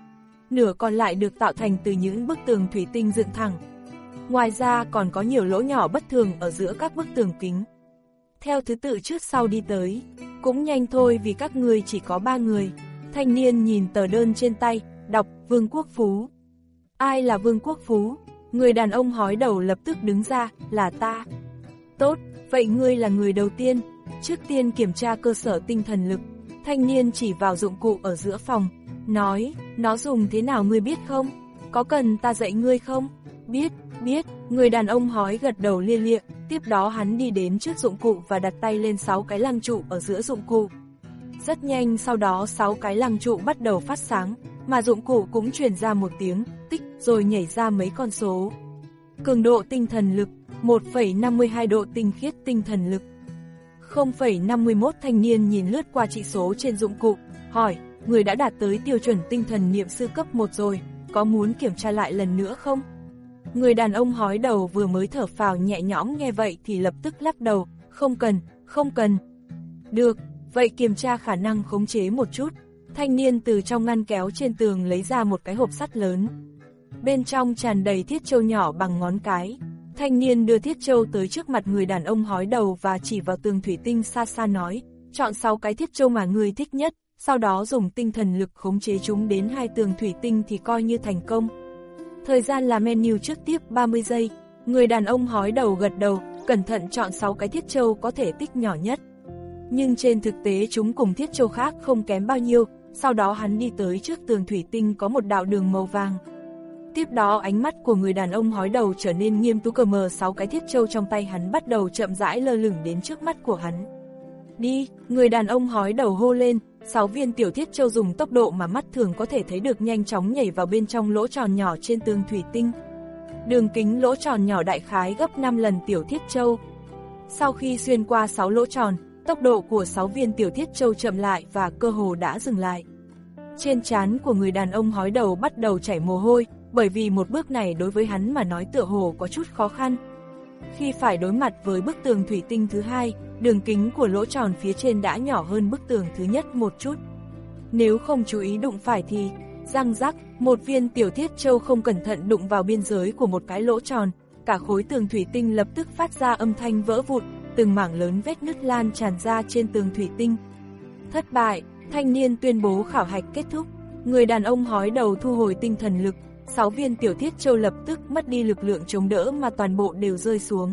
nửa còn lại được tạo thành từ những bức tường thủy tinh dựng thẳng. Ngoài ra còn có nhiều lỗ nhỏ bất thường ở giữa các bức tường kính. Theo thứ tự trước sau đi tới, cũng nhanh thôi vì các ngươi chỉ có ba người. Thanh niên nhìn tờ đơn trên tay, đọc Vương Quốc Phú. Ai là Vương Quốc Phú? Người đàn ông hói đầu lập tức đứng ra, là ta. Tốt, vậy ngươi là người đầu tiên. Trước tiên kiểm tra cơ sở tinh thần lực. Thanh niên chỉ vào dụng cụ ở giữa phòng, nói, nó dùng thế nào ngươi biết không? Có cần ta dạy ngươi không? Biết, biết, người đàn ông hói gật đầu lia lịa, tiếp đó hắn đi đến trước dụng cụ và đặt tay lên sáu cái lăng trụ ở giữa dụng cụ. Rất nhanh sau đó sáu cái lăng trụ bắt đầu phát sáng, mà dụng cụ cũng truyền ra một tiếng tích rồi nhảy ra mấy con số. Cường độ tinh thần lực, một phẩy năm mươi hai độ tinh khiết tinh thần lực. không phẩy năm mươi mốt thanh niên nhìn lướt qua chỉ số trên dụng cụ, hỏi, người đã đạt tới tiêu chuẩn tinh thần niệm sư cấp một rồi, có muốn kiểm tra lại lần nữa không? Người đàn ông hói đầu vừa mới thở phào nhẹ nhõm nghe vậy thì lập tức lắc đầu, không cần, không cần. Được, vậy kiểm tra khả năng khống chế một chút. Thanh niên từ trong ngăn kéo trên tường lấy ra một cái hộp sắt lớn. Bên trong tràn đầy thiết châu nhỏ bằng ngón cái. Thanh niên đưa thiết châu tới trước mặt người đàn ông hói đầu và chỉ vào tường thủy tinh xa xa nói, chọn sáu cái thiết châu mà người thích nhất, sau đó dùng tinh thần lực khống chế chúng đến hai tường thủy tinh thì coi như thành công. Thời gian là menu trước tiếp ba mươi giây, người đàn ông hói đầu gật đầu, cẩn thận chọn sáu cái thiết châu có thể tích nhỏ nhất. Nhưng trên thực tế chúng cùng thiết châu khác không kém bao nhiêu, sau đó hắn đi tới trước tường thủy tinh có một đạo đường màu vàng. Tiếp đó ánh mắt của người đàn ông hói đầu trở nên nghiêm túc, cờ mờ sáu cái thiết châu trong tay hắn bắt đầu chậm rãi lơ lửng đến trước mắt của hắn. Đi, người đàn ông hói đầu hô lên, sáu viên tiểu thiết châu dùng tốc độ mà mắt thường có thể thấy được nhanh chóng nhảy vào bên trong lỗ tròn nhỏ trên tường thủy tinh. Đường kính lỗ tròn nhỏ đại khái gấp năm lần tiểu thiết châu. Sau khi xuyên qua sáu lỗ tròn, tốc độ của sáu viên tiểu thiết châu chậm lại và cơ hồ đã dừng lại. Trên trán của người đàn ông hói đầu bắt đầu chảy mồ hôi, bởi vì một bước này đối với hắn mà nói tựa hồ có chút khó khăn. Khi phải đối mặt với bức tường thủy tinh thứ hai, đường kính của lỗ tròn phía trên đã nhỏ hơn bức tường thứ nhất một chút. Nếu không chú ý đụng phải thì, răng rắc, một viên tiểu thiết châu không cẩn thận đụng vào biên giới của một cái lỗ tròn, cả khối tường thủy tinh lập tức phát ra âm thanh vỡ vụn, từng mảng lớn vết nứt lan tràn ra trên tường thủy tinh. Thất bại, thanh niên tuyên bố khảo hạch kết thúc. Người đàn ông hói đầu thu hồi tinh thần lực, sáu viên tiểu thiết châu lập tức mất đi lực lượng chống đỡ mà toàn bộ đều rơi xuống.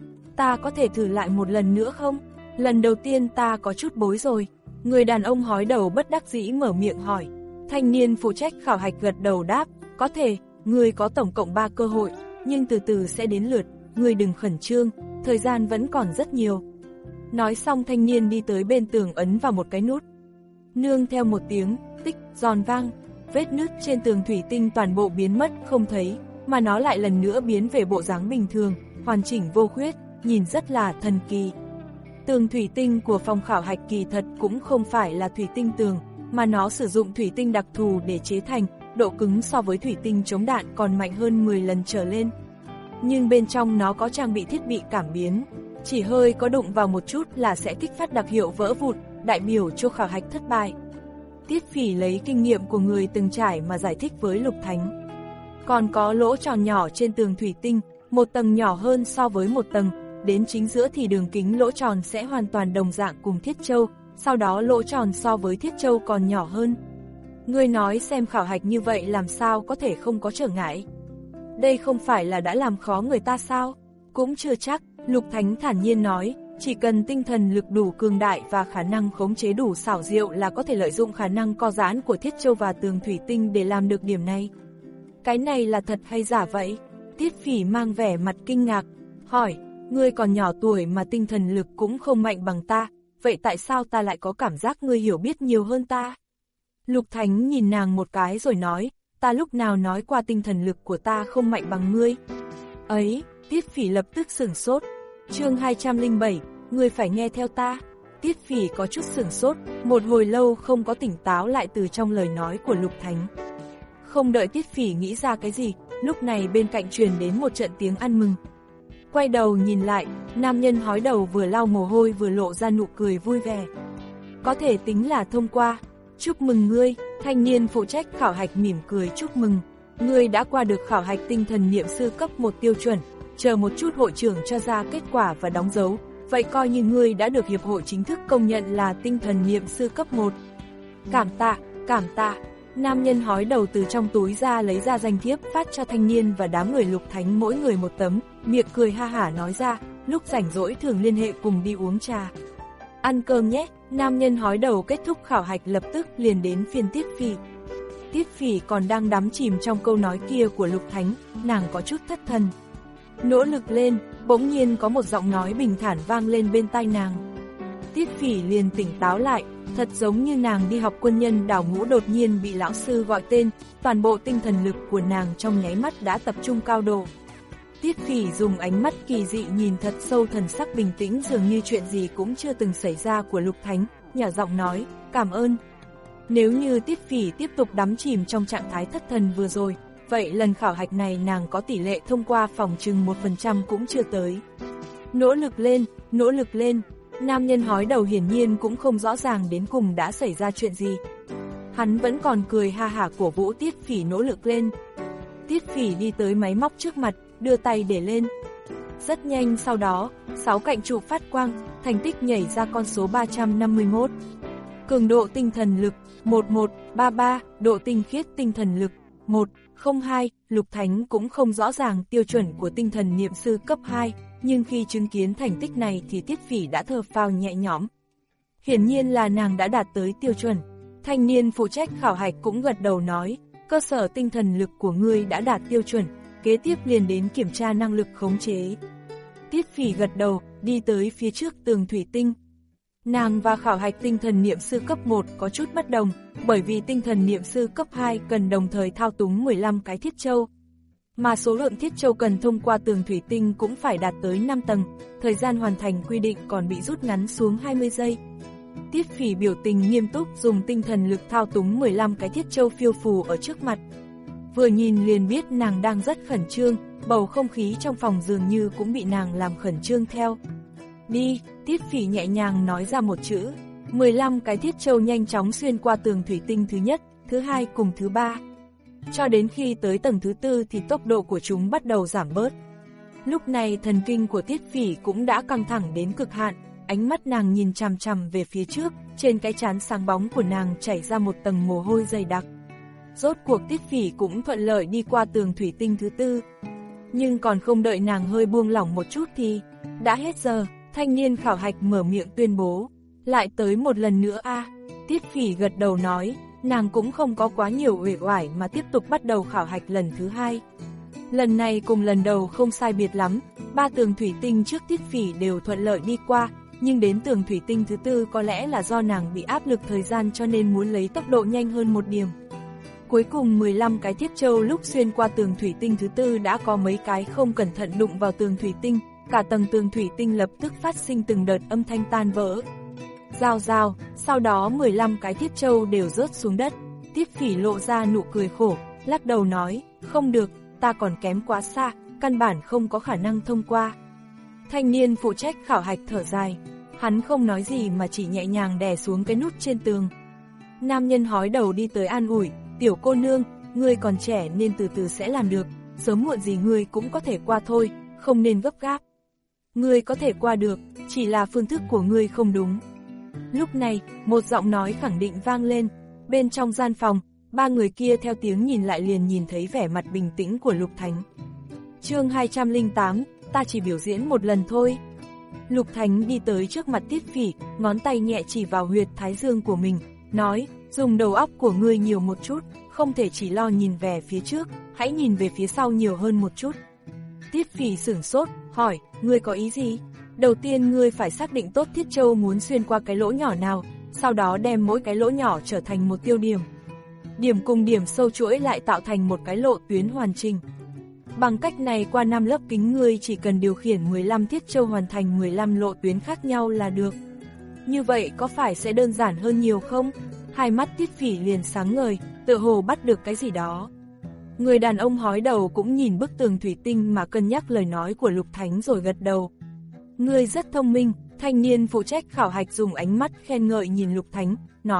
Ta có thể thử lại một lần nữa không? Lần đầu tiên ta có chút bối rồi. Người đàn ông hói đầu bất đắc dĩ mở miệng hỏi. Thanh niên phụ trách khảo hạch gật đầu đáp, có thể, người có tổng cộng ba cơ hội, nhưng từ từ sẽ đến lượt, người đừng khẩn trương, thời gian vẫn còn rất nhiều. Nói xong thanh niên đi tới bên tường ấn vào một cái nút. Nương theo một tiếng, tích, giòn vang, vết nứt trên tường thủy tinh toàn bộ biến mất không thấy, mà nó lại lần nữa biến về bộ dáng bình thường, hoàn chỉnh vô khuyết, nhìn rất là thần kỳ. Tường thủy tinh của phòng khảo hạch kỳ thật cũng không phải là thủy tinh tường, mà nó sử dụng thủy tinh đặc thù để chế thành, độ cứng so với thủy tinh chống đạn còn mạnh hơn mười lần trở lên. Nhưng bên trong nó có trang bị thiết bị cảm biến, chỉ hơi có đụng vào một chút là sẽ kích phát đặc hiệu vỡ vụn, đại biểu cho khảo hạch thất bại. Tiết Phỉ lấy kinh nghiệm của người từng trải mà giải thích với Lục Thánh. Còn có lỗ tròn nhỏ trên tường thủy tinh, một tầng nhỏ hơn so với một tầng, đến chính giữa thì đường kính lỗ tròn sẽ hoàn toàn đồng dạng cùng thiết châu, sau đó lỗ tròn so với thiết châu còn nhỏ hơn. Ngươi nói xem khảo hạch như vậy làm sao có thể không có trở ngại. Đây không phải là đã làm khó người ta sao? Cũng chưa chắc, Lục Thánh thản nhiên nói, chỉ cần tinh thần lực đủ cường đại và khả năng khống chế đủ xảo diệu là có thể lợi dụng khả năng co giãn của thiết châu và tường thủy tinh để làm được điểm này. Cái này là thật hay giả vậy? Tiết Phỉ mang vẻ mặt kinh ngạc, hỏi, ngươi còn nhỏ tuổi mà tinh thần lực cũng không mạnh bằng ta, vậy tại sao ta lại có cảm giác ngươi hiểu biết nhiều hơn ta? Lục Thánh nhìn nàng một cái rồi nói, ta lúc nào nói qua tinh thần lực của ta không mạnh bằng ngươi? Ấy, Tiết Phỉ lập tức sửng sốt. Chương hai trăm lẻ bảy, ngươi phải nghe theo ta. Tiết Phỉ có chút sửng sốt, một hồi lâu không có tỉnh táo lại từ trong lời nói của Lục Thánh. Không đợi Tiết Phỉ nghĩ ra cái gì, lúc này bên cạnh truyền đến một trận tiếng ăn mừng. Quay đầu nhìn lại, nam nhân hói đầu vừa lau mồ hôi vừa lộ ra nụ cười vui vẻ. Có thể tính là thông qua. Chúc mừng ngươi, thanh niên phụ trách khảo hạch mỉm cười chúc mừng. Ngươi đã qua được khảo hạch tinh thần niệm sư cấp một tiêu chuẩn, chờ một chút hội trưởng cho ra kết quả và đóng dấu, vậy coi như ngươi đã được hiệp hội chính thức công nhận là tinh thần niệm sư cấp một. Cảm tạ, cảm tạ. Nam nhân hói đầu từ trong túi ra lấy ra danh thiếp phát cho thanh niên và đám người Lục Thánh mỗi người một tấm, miệng cười ha hả nói ra, lúc rảnh rỗi thường liên hệ cùng đi uống trà. Ăn cơm nhé. Nam nhân hói đầu kết thúc khảo hạch lập tức liền đến phiên Tiết Phỉ. Tiết Phỉ còn đang đắm chìm trong câu nói kia của Lục Thánh, nàng có chút thất thần. Nỗ lực lên, bỗng nhiên có một giọng nói bình thản vang lên bên tai nàng. Tiết Phỉ liền tỉnh táo lại, thật giống như nàng đi học quân nhân đào ngũ đột nhiên bị lão sư gọi tên, toàn bộ tinh thần lực của nàng trong nháy mắt đã tập trung cao độ. Tiết Phỉ dùng ánh mắt kỳ dị nhìn thật sâu thần sắc bình tĩnh dường như chuyện gì cũng chưa từng xảy ra của Lục Thánh, nhỏ giọng nói, cảm ơn. Nếu như Tiết Phỉ tiếp tục đắm chìm trong trạng thái thất thần vừa rồi, vậy lần khảo hạch này nàng có tỷ lệ thông qua phòng chừng một phần trăm cũng chưa tới. Nỗ lực lên, nỗ lực lên. Nam nhân hói đầu hiển nhiên cũng không rõ ràng đến cùng đã xảy ra chuyện gì. Hắn vẫn còn cười ha hả cổ vũ Tiết Phỉ nỗ lực lên. Tiết Phỉ đi tới máy móc trước mặt, đưa tay để lên. Rất nhanh sau đó, sáu cạnh trụ phát quang, thành tích nhảy ra con số ba trăm năm mươi mốt. Cường độ tinh thần lực, một một ba ba, độ tinh khiết tinh thần lực, một không hai, Lục Thánh cũng không rõ ràng tiêu chuẩn của tinh thần niệm sư cấp hai, nhưng khi chứng kiến thành tích này thì Tiết Phỉ đã thở phào nhẹ nhõm. Hiển nhiên là nàng đã đạt tới tiêu chuẩn. Thanh niên phụ trách khảo hạch cũng gật đầu nói, cơ sở tinh thần lực của ngươi đã đạt tiêu chuẩn, kế tiếp liền đến kiểm tra năng lực khống chế. Tiết Phỉ gật đầu, đi tới phía trước tường thủy tinh. Nàng và khảo hạch tinh thần niệm sư cấp một có chút bất đồng, bởi vì tinh thần niệm sư cấp hai cần đồng thời thao túng mười lăm cái thiết châu. Mà số lượng thiết châu cần thông qua tường thủy tinh cũng phải đạt tới năm tầng, thời gian hoàn thành quy định còn bị rút ngắn xuống hai mươi giây. Tiết Phỉ biểu tình nghiêm túc dùng tinh thần lực thao túng mười lăm cái thiết châu phiêu phù ở trước mặt. Vừa nhìn liền biết nàng đang rất khẩn trương, bầu không khí trong phòng dường như cũng bị nàng làm khẩn trương theo. Đi, Tiết Phỉ nhẹ nhàng nói ra một chữ, mười lăm cái thiết châu nhanh chóng xuyên qua tường thủy tinh thứ nhất, thứ hai cùng thứ ba. Cho đến khi tới tầng thứ tư thì tốc độ của chúng bắt đầu giảm bớt. Lúc này thần kinh của Tiết Phỉ cũng đã căng thẳng đến cực hạn, ánh mắt nàng nhìn chằm chằm về phía trước, trên cái trán sáng bóng của nàng chảy ra một tầng mồ hôi dày đặc. Rốt cuộc Tiết Phỉ cũng thuận lợi đi qua tường thủy tinh thứ tư. Nhưng còn không đợi nàng hơi buông lỏng một chút thì đã hết giờ. Thanh niên khảo hạch mở miệng tuyên bố, lại tới một lần nữa a. À. Tiết Phỉ gật đầu nói, nàng cũng không có quá nhiều uể oải mà tiếp tục bắt đầu khảo hạch lần thứ hai. Lần này cùng lần đầu không sai biệt lắm, ba tường thủy tinh trước Tiết Phỉ đều thuận lợi đi qua, nhưng đến tường thủy tinh thứ tư có lẽ là do nàng bị áp lực thời gian cho nên muốn lấy tốc độ nhanh hơn một điểm. Cuối cùng mười lăm cái thiết châu lúc xuyên qua tường thủy tinh thứ tư đã có mấy cái không cẩn thận đụng vào tường thủy tinh, cả tầng tường thủy tinh lập tức phát sinh từng đợt âm thanh tan vỡ. Rào rào, sau đó mười lăm cái thiết châu đều rớt xuống đất. Tiết Phỉ lộ ra nụ cười khổ, lắc đầu nói, không được, ta còn kém quá xa, căn bản không có khả năng thông qua. Thanh niên phụ trách khảo hạch thở dài, hắn không nói gì mà chỉ nhẹ nhàng đè xuống cái nút trên tường. Nam nhân hói đầu đi tới an ủi, tiểu cô nương, ngươi còn trẻ nên từ từ sẽ làm được, sớm muộn gì ngươi cũng có thể qua thôi, không nên gấp gáp. Ngươi có thể qua được, chỉ là phương thức của ngươi không đúng. Lúc này, một giọng nói khẳng định vang lên, bên trong gian phòng, ba người kia theo tiếng nhìn lại liền nhìn thấy vẻ mặt bình tĩnh của Lục Thánh. Chương hai trăm lẻ tám, ta chỉ biểu diễn một lần thôi. Lục Thánh đi tới trước mặt Tiết Phỉ, ngón tay nhẹ chỉ vào huyệt thái dương của mình, nói, dùng đầu óc của ngươi nhiều một chút, không thể chỉ lo nhìn về phía trước, hãy nhìn về phía sau nhiều hơn một chút. Tiết Phỉ sửng sốt, hỏi, ngươi có ý gì? Đầu tiên ngươi phải xác định tốt thiết châu muốn xuyên qua cái lỗ nhỏ nào, sau đó đem mỗi cái lỗ nhỏ trở thành một tiêu điểm. Điểm cùng điểm sâu chuỗi lại tạo thành một cái lộ tuyến hoàn chỉnh. Bằng cách này qua năm lớp kính ngươi chỉ cần điều khiển mười lăm thiết châu hoàn thành mười lăm lộ tuyến khác nhau là được. Như vậy có phải sẽ đơn giản hơn nhiều không? Hai mắt Tiết Phỉ liền sáng ngời, tựa hồ bắt được cái gì đó. Người đàn ông hói đầu cũng nhìn bức tường thủy tinh mà cân nhắc lời nói của Lục Thánh rồi gật đầu. Ngươi rất thông minh, thanh niên phụ trách khảo hạch dùng ánh mắt khen ngợi nhìn Lục Thánh, nói,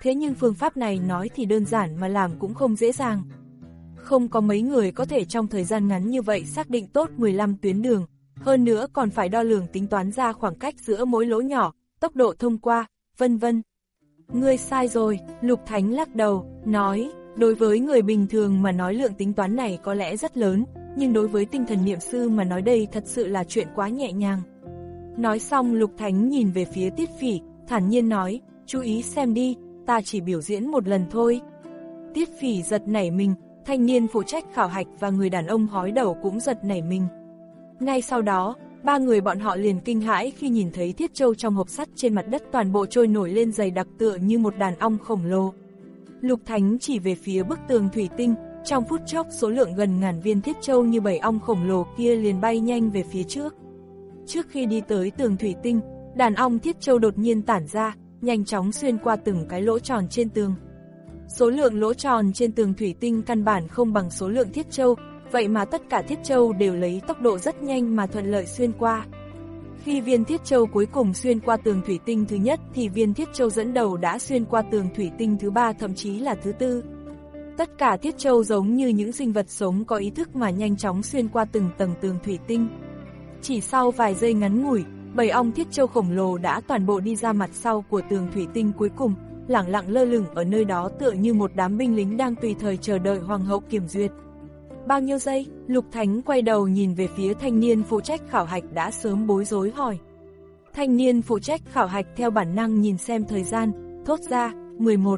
Thế nhưng phương pháp này nói thì đơn giản mà làm cũng không dễ dàng. Không có mấy người có thể trong thời gian ngắn như vậy xác định tốt mười lăm tuyến đường, hơn nữa còn phải đo lường tính toán ra khoảng cách giữa mỗi lỗ nhỏ, tốc độ thông qua, vân vân. Ngươi sai rồi, Lục Thánh lắc đầu, nói, đối với người bình thường mà nói lượng tính toán này có lẽ rất lớn, nhưng đối với tinh thần niệm sư mà nói đây thật sự là chuyện quá nhẹ nhàng. Nói xong Lục Thánh nhìn về phía Tiết Phỉ, thản nhiên nói, chú ý xem đi, ta chỉ biểu diễn một lần thôi. Tiết Phỉ giật nảy mình, thanh niên phụ trách khảo hạch và người đàn ông hói đầu cũng giật nảy mình. Ngay sau đó, ba người bọn họ liền kinh hãi khi nhìn thấy thiết châu trong hộp sắt trên mặt đất toàn bộ trôi nổi lên dày đặc tựa như một đàn ong khổng lồ. Lục Thánh chỉ về phía bức tường thủy tinh, trong phút chốc số lượng gần ngàn viên thiết châu như bầy ong khổng lồ kia liền bay nhanh về phía trước. Trước khi đi tới tường thủy tinh, đàn ong thiết châu đột nhiên tản ra, nhanh chóng xuyên qua từng cái lỗ tròn trên tường. Số lượng lỗ tròn trên tường thủy tinh căn bản không bằng số lượng thiết châu, vậy mà tất cả thiết châu đều lấy tốc độ rất nhanh mà thuận lợi xuyên qua. Khi viên thiết châu cuối cùng xuyên qua tường thủy tinh thứ nhất thì viên thiết châu dẫn đầu đã xuyên qua tường thủy tinh thứ ba thậm chí là thứ tư. Tất cả thiết châu giống như những sinh vật sống có ý thức mà nhanh chóng xuyên qua từng tầng tường thủy tinh. Chỉ sau vài giây ngắn ngủi, bầy ong thiết châu khổng lồ đã toàn bộ đi ra mặt sau của tường thủy tinh cuối cùng, lẳng lặng lơ lửng ở nơi đó tựa như một đám binh lính đang tùy thời chờ đợi hoàng hậu kiểm duyệt. Bao nhiêu giây? Lục Thánh quay đầu nhìn về phía thanh niên phụ trách khảo hạch đã sớm bối rối hỏi. Thanh niên phụ trách khảo hạch theo bản năng nhìn xem thời gian, thốt ra, mười một.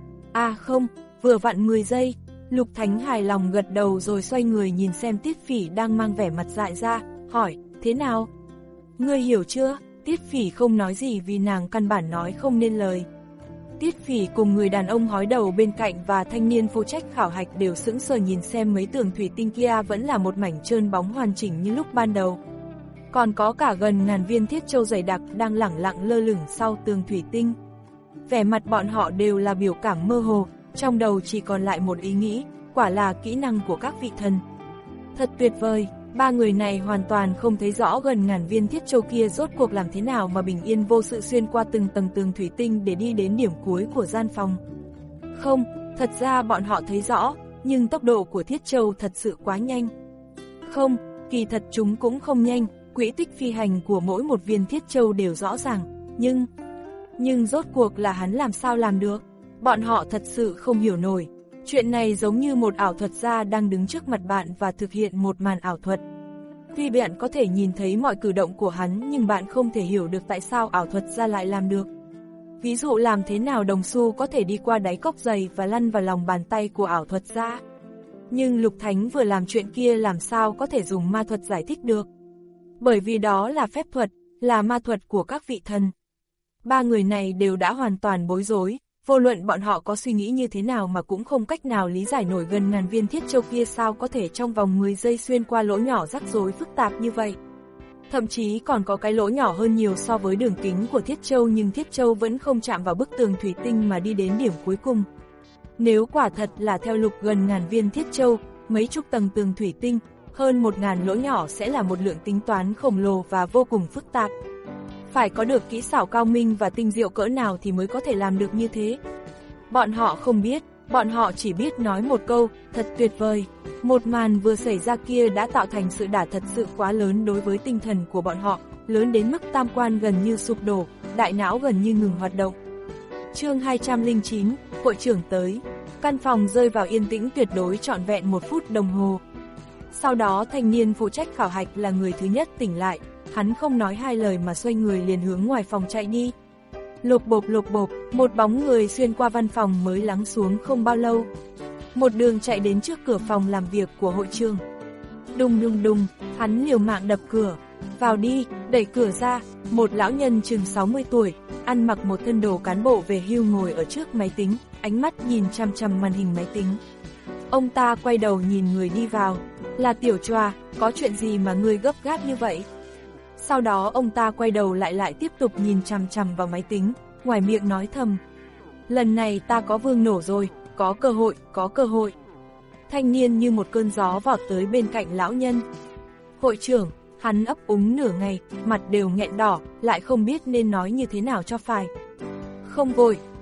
À không, vừa vặn mười giây. Lục Thánh hài lòng gật đầu rồi xoay người nhìn xem Tiết Phỉ đang mang vẻ mặt dại ra, hỏi, thế nào? Ngươi hiểu chưa? Tiết Phỉ không nói gì vì nàng căn bản nói không nên lời. Tiết Phỉ cùng người đàn ông hói đầu bên cạnh và thanh niên phụ trách khảo hạch đều sững sờ nhìn xem mấy tường thủy tinh kia vẫn là một mảnh trơn bóng hoàn chỉnh như lúc ban đầu. Còn có cả gần ngàn viên thiết châu dày đặc đang lẳng lặng lơ lửng sau tường thủy tinh. Vẻ mặt bọn họ đều là biểu cảm mơ hồ, trong đầu chỉ còn lại một ý nghĩ, quả là kỹ năng của các vị thần. Thật tuyệt vời, ba người này hoàn toàn không thấy rõ gần ngàn viên thiết châu kia rốt cuộc làm thế nào mà bình yên vô sự xuyên qua từng tầng tường thủy tinh để đi đến điểm cuối của gian phòng. Không, thật ra bọn họ thấy rõ, nhưng tốc độ của thiết châu thật sự quá nhanh. Không, kỳ thật chúng cũng không nhanh, quỹ tích phi hành của mỗi một viên thiết châu đều rõ ràng, nhưng... Nhưng rốt cuộc là hắn làm sao làm được? Bọn họ thật sự không hiểu nổi. Chuyện này giống như một ảo thuật gia đang đứng trước mặt bạn và thực hiện một màn ảo thuật. Vì bạn có thể nhìn thấy mọi cử động của hắn nhưng bạn không thể hiểu được tại sao ảo thuật gia lại làm được. Ví dụ làm thế nào đồng xu có thể đi qua đáy cốc giày và lăn vào lòng bàn tay của ảo thuật gia. Nhưng Lục Thánh vừa làm chuyện kia làm sao có thể dùng ma thuật giải thích được. Bởi vì đó là phép thuật, là ma thuật của các vị thần. Ba người này đều đã hoàn toàn bối rối. Vô luận bọn họ có suy nghĩ như thế nào mà cũng không cách nào lý giải nổi gần ngàn viên thiết châu kia sao có thể trong vòng mười giây xuyên qua lỗ nhỏ rắc rối phức tạp như vậy. Thậm chí còn có cái lỗ nhỏ hơn nhiều so với đường kính của thiết châu nhưng thiết châu vẫn không chạm vào bức tường thủy tinh mà đi đến điểm cuối cùng. Nếu quả thật là theo lục gần ngàn viên thiết châu, mấy chục tầng tường thủy tinh, hơn một ngàn lỗ nhỏ sẽ là một lượng tính toán khổng lồ và vô cùng phức tạp. Phải có được kỹ xảo cao minh và tinh diệu cỡ nào thì mới có thể làm được như thế. Bọn họ không biết, bọn họ chỉ biết nói một câu, thật tuyệt vời. Một màn vừa xảy ra kia đã tạo thành sự đả thật sự quá lớn đối với tinh thần của bọn họ, lớn đến mức tam quan gần như sụp đổ, đại não gần như ngừng hoạt động. Chương hai trăm lẻ chín, hội trưởng tới. Căn phòng rơi vào yên tĩnh tuyệt đối trọn vẹn một phút đồng hồ. Sau đó thanh niên phụ trách khảo hạch là người thứ nhất tỉnh lại. Hắn không nói hai lời mà xoay người liền hướng ngoài phòng chạy đi. Lộp bộp lộp bộp, một bóng người xuyên qua văn phòng mới lắng xuống không bao lâu. Một đường chạy đến trước cửa phòng làm việc của hội trường. Đùng đùng đùng, hắn liều mạng đập cửa. Vào đi, đẩy cửa ra, một lão nhân chừng sáu mươi tuổi, ăn mặc một thân đồ cán bộ về hưu ngồi ở trước máy tính, ánh mắt nhìn chằm chằm màn hình máy tính. Ông ta quay đầu nhìn người đi vào, là Tiểu Choa, có chuyện gì mà ngươi gấp gáp như vậy? Sau đó ông ta quay đầu lại lại tiếp tục nhìn chằm chằm vào máy tính, ngoài miệng nói thầm. Lần này ta có vương nổ rồi, có cơ hội, có cơ hội. Thanh niên như một cơn gió vọt tới bên cạnh lão nhân. Hội trưởng, hắn ấp úng nửa ngày, mặt đều nghẹn đỏ, lại không biết nên nói như thế nào cho phải. Không vội,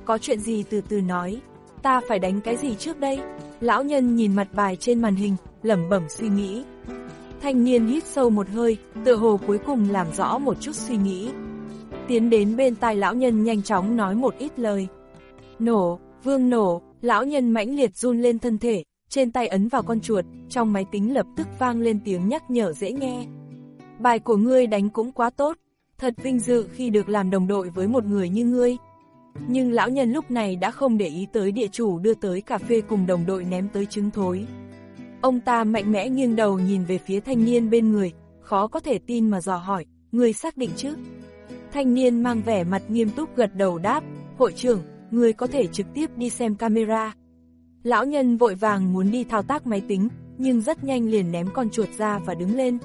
có chuyện gì từ từ nói. Ta phải đánh cái gì trước đây? Lão nhân nhìn mặt bài trên màn hình, lẩm bẩm suy nghĩ. Thanh niên hít sâu một hơi, tựa hồ cuối cùng làm rõ một chút suy nghĩ. Tiến đến bên tai lão nhân nhanh chóng nói một ít lời. Nổ, vương nổ, lão nhân mãnh liệt run lên thân thể, trên tay ấn vào con chuột, trong máy tính lập tức vang lên tiếng nhắc nhở dễ nghe. Bài của ngươi đánh cũng quá tốt, thật vinh dự khi được làm đồng đội với một người như ngươi. Nhưng lão nhân lúc này đã không để ý tới địa chủ đưa tới cà phê cùng đồng đội ném tới trứng thối. Ông ta mạnh mẽ nghiêng đầu nhìn về phía thanh niên bên người, khó có thể tin mà dò hỏi, ngươi xác định chứ? Thanh niên mang vẻ mặt nghiêm túc gật đầu đáp, hội trưởng, ngươi có thể trực tiếp đi xem camera. Lão nhân vội vàng muốn đi thao tác máy tính, nhưng rất nhanh liền ném con chuột ra và đứng lên.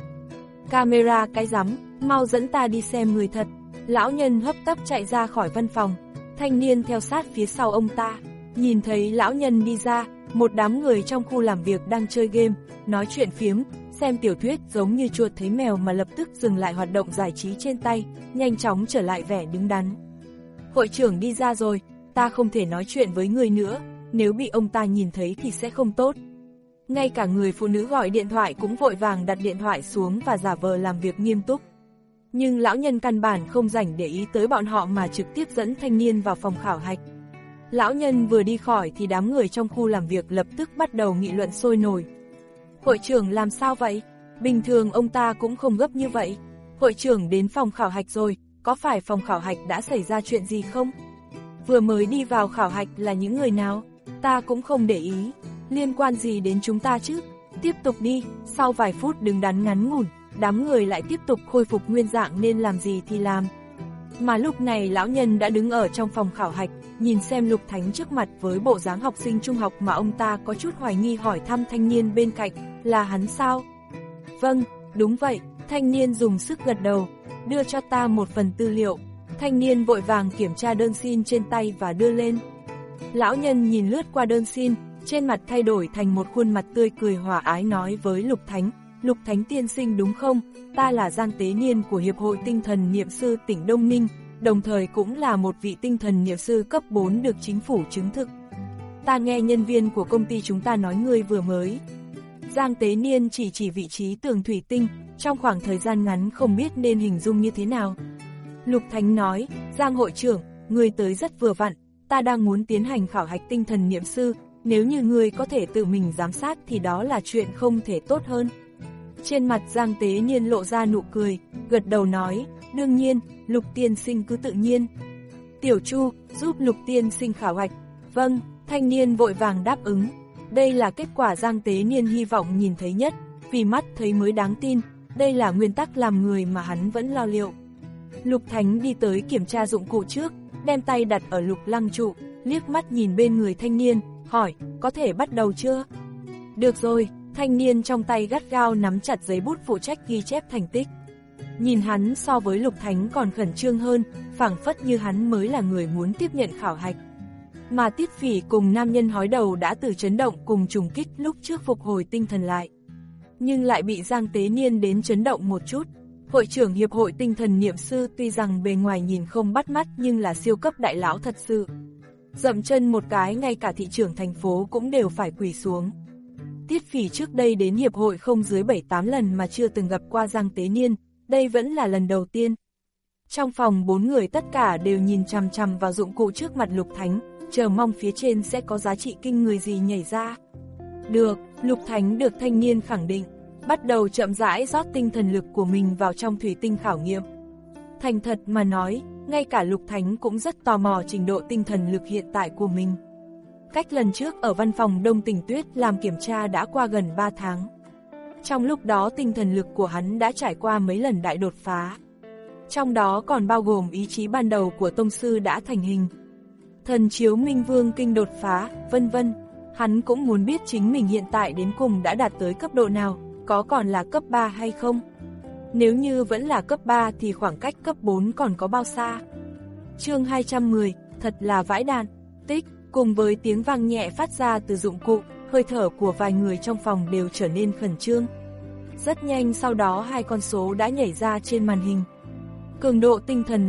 Camera cái rắm, mau dẫn ta đi xem người thật. Lão nhân hấp tấp chạy ra khỏi văn phòng, thanh niên theo sát phía sau ông ta. Nhìn thấy lão nhân đi ra, một đám người trong khu làm việc đang chơi game, nói chuyện phiếm, xem tiểu thuyết giống như chuột thấy mèo mà lập tức dừng lại hoạt động giải trí trên tay, nhanh chóng trở lại vẻ đứng đắn. Hội trưởng đi ra rồi, ta không thể nói chuyện với người nữa, nếu bị ông ta nhìn thấy thì sẽ không tốt. Ngay cả người phụ nữ gọi điện thoại cũng vội vàng đặt điện thoại xuống và giả vờ làm việc nghiêm túc. Nhưng lão nhân căn bản không rảnh để ý tới bọn họ mà trực tiếp dẫn thanh niên vào phòng khảo hạch. Lão nhân vừa đi khỏi thì đám người trong khu làm việc lập tức bắt đầu nghị luận sôi nổi. Hội trưởng làm sao vậy? Bình thường ông ta cũng không gấp như vậy. Hội trưởng đến phòng khảo hạch rồi, có phải phòng khảo hạch đã xảy ra chuyện gì không? Vừa mới đi vào khảo hạch là những người nào? Ta cũng không để ý, liên quan gì đến chúng ta chứ? Tiếp tục đi, sau vài phút đứng đắn ngắn ngủn, đám người lại tiếp tục khôi phục nguyên dạng nên làm gì thì làm. Mà lúc này lão nhân đã đứng ở trong phòng khảo hạch, nhìn xem Lục Thánh trước mặt với bộ dáng học sinh trung học mà ông ta có chút hoài nghi hỏi thăm thanh niên bên cạnh, là hắn sao? Vâng, đúng vậy, thanh niên dùng sức gật đầu, đưa cho ta một phần tư liệu. Thanh niên vội vàng kiểm tra đơn xin trên tay và đưa lên. Lão nhân nhìn lướt qua đơn xin, trên mặt thay đổi thành một khuôn mặt tươi cười hòa ái nói với Lục Thánh, Lục Thánh tiên sinh đúng không? Ta là Giang Tế Niên của Hiệp hội Tinh thần Niệm sư tỉnh Đông Ninh, đồng thời cũng là một vị tinh thần niệm sư cấp bốn được chính phủ chứng thực. Ta nghe nhân viên của công ty chúng ta nói ngươi vừa mới. Giang Tế Niên chỉ chỉ vị trí tường thủy tinh, trong khoảng thời gian ngắn không biết nên hình dung như thế nào. Lục Thánh nói, Giang hội trưởng, ngươi tới rất vừa vặn, ta đang muốn tiến hành khảo hạch tinh thần niệm sư, nếu như ngươi có thể tự mình giám sát thì đó là chuyện không thể tốt hơn. Trên mặt Giang Tế Niên lộ ra nụ cười, gật đầu nói, đương nhiên, Lục tiên sinh cứ tự nhiên. Tiểu Chu, giúp Lục tiên sinh khảo hạch. Vâng, thanh niên vội vàng đáp ứng. Đây là kết quả Giang Tế Niên hy vọng nhìn thấy nhất, vì mắt thấy mới đáng tin, đây là nguyên tắc làm người mà hắn vẫn lo liệu. Lục Thánh đi tới kiểm tra dụng cụ trước, đem tay đặt ở lục lăng trụ, liếc mắt nhìn bên người thanh niên, hỏi, có thể bắt đầu chưa? Được rồi, thanh niên trong tay gắt gao nắm chặt giấy bút phụ trách ghi chép thành tích. Nhìn hắn so với Lục Thánh còn khẩn trương hơn, phảng phất như hắn mới là người muốn tiếp nhận khảo hạch. Mà Tiết Phỉ cùng nam nhân hói đầu đã từ chấn động cùng trùng kích lúc trước phục hồi tinh thần lại. Nhưng lại bị Giang Tế Niên đến chấn động một chút. Hội trưởng Hiệp hội Tinh thần Niệm sư tuy rằng bề ngoài nhìn không bắt mắt nhưng là siêu cấp đại lão thật sự. Dậm chân một cái ngay cả thị trưởng thành phố cũng đều phải quỳ xuống. Tiết Phỉ trước đây đến Hiệp hội không dưới bảy tám lần mà chưa từng gặp qua Giang Tế Niên, đây vẫn là lần đầu tiên. Trong phòng bốn người tất cả đều nhìn chằm chằm vào dụng cụ trước mặt Lục Thánh, chờ mong phía trên sẽ có giá trị kinh người gì nhảy ra. Được, Lục Thánh được thanh niên khẳng định, bắt đầu chậm rãi rót tinh thần lực của mình vào trong thủy tinh khảo nghiệm. Thành thật mà nói, ngay cả Lục Thánh cũng rất tò mò trình độ tinh thần lực hiện tại của mình. Cách lần trước ở văn phòng Đông Tình Tuyết làm kiểm tra đã qua gần ba tháng. Trong lúc đó tinh thần lực của hắn đã trải qua mấy lần đại đột phá. Trong đó còn bao gồm ý chí ban đầu của tông sư đã thành hình. Thần chiếu Minh Vương kinh đột phá, vân vân. Hắn cũng muốn biết chính mình hiện tại đến cùng đã đạt tới cấp độ nào, có còn là cấp ba hay không. Nếu như vẫn là cấp ba thì khoảng cách cấp bốn còn có bao xa. Chương hai trăm mười, thật là vãi đạn. Tích, cùng với tiếng vang nhẹ phát ra từ dụng cụ, hơi thở của vài người trong phòng đều trở nên khẩn trương. Rất nhanh sau đó hai con số đã nhảy ra trên màn hình. Cường độ tinh thần lực,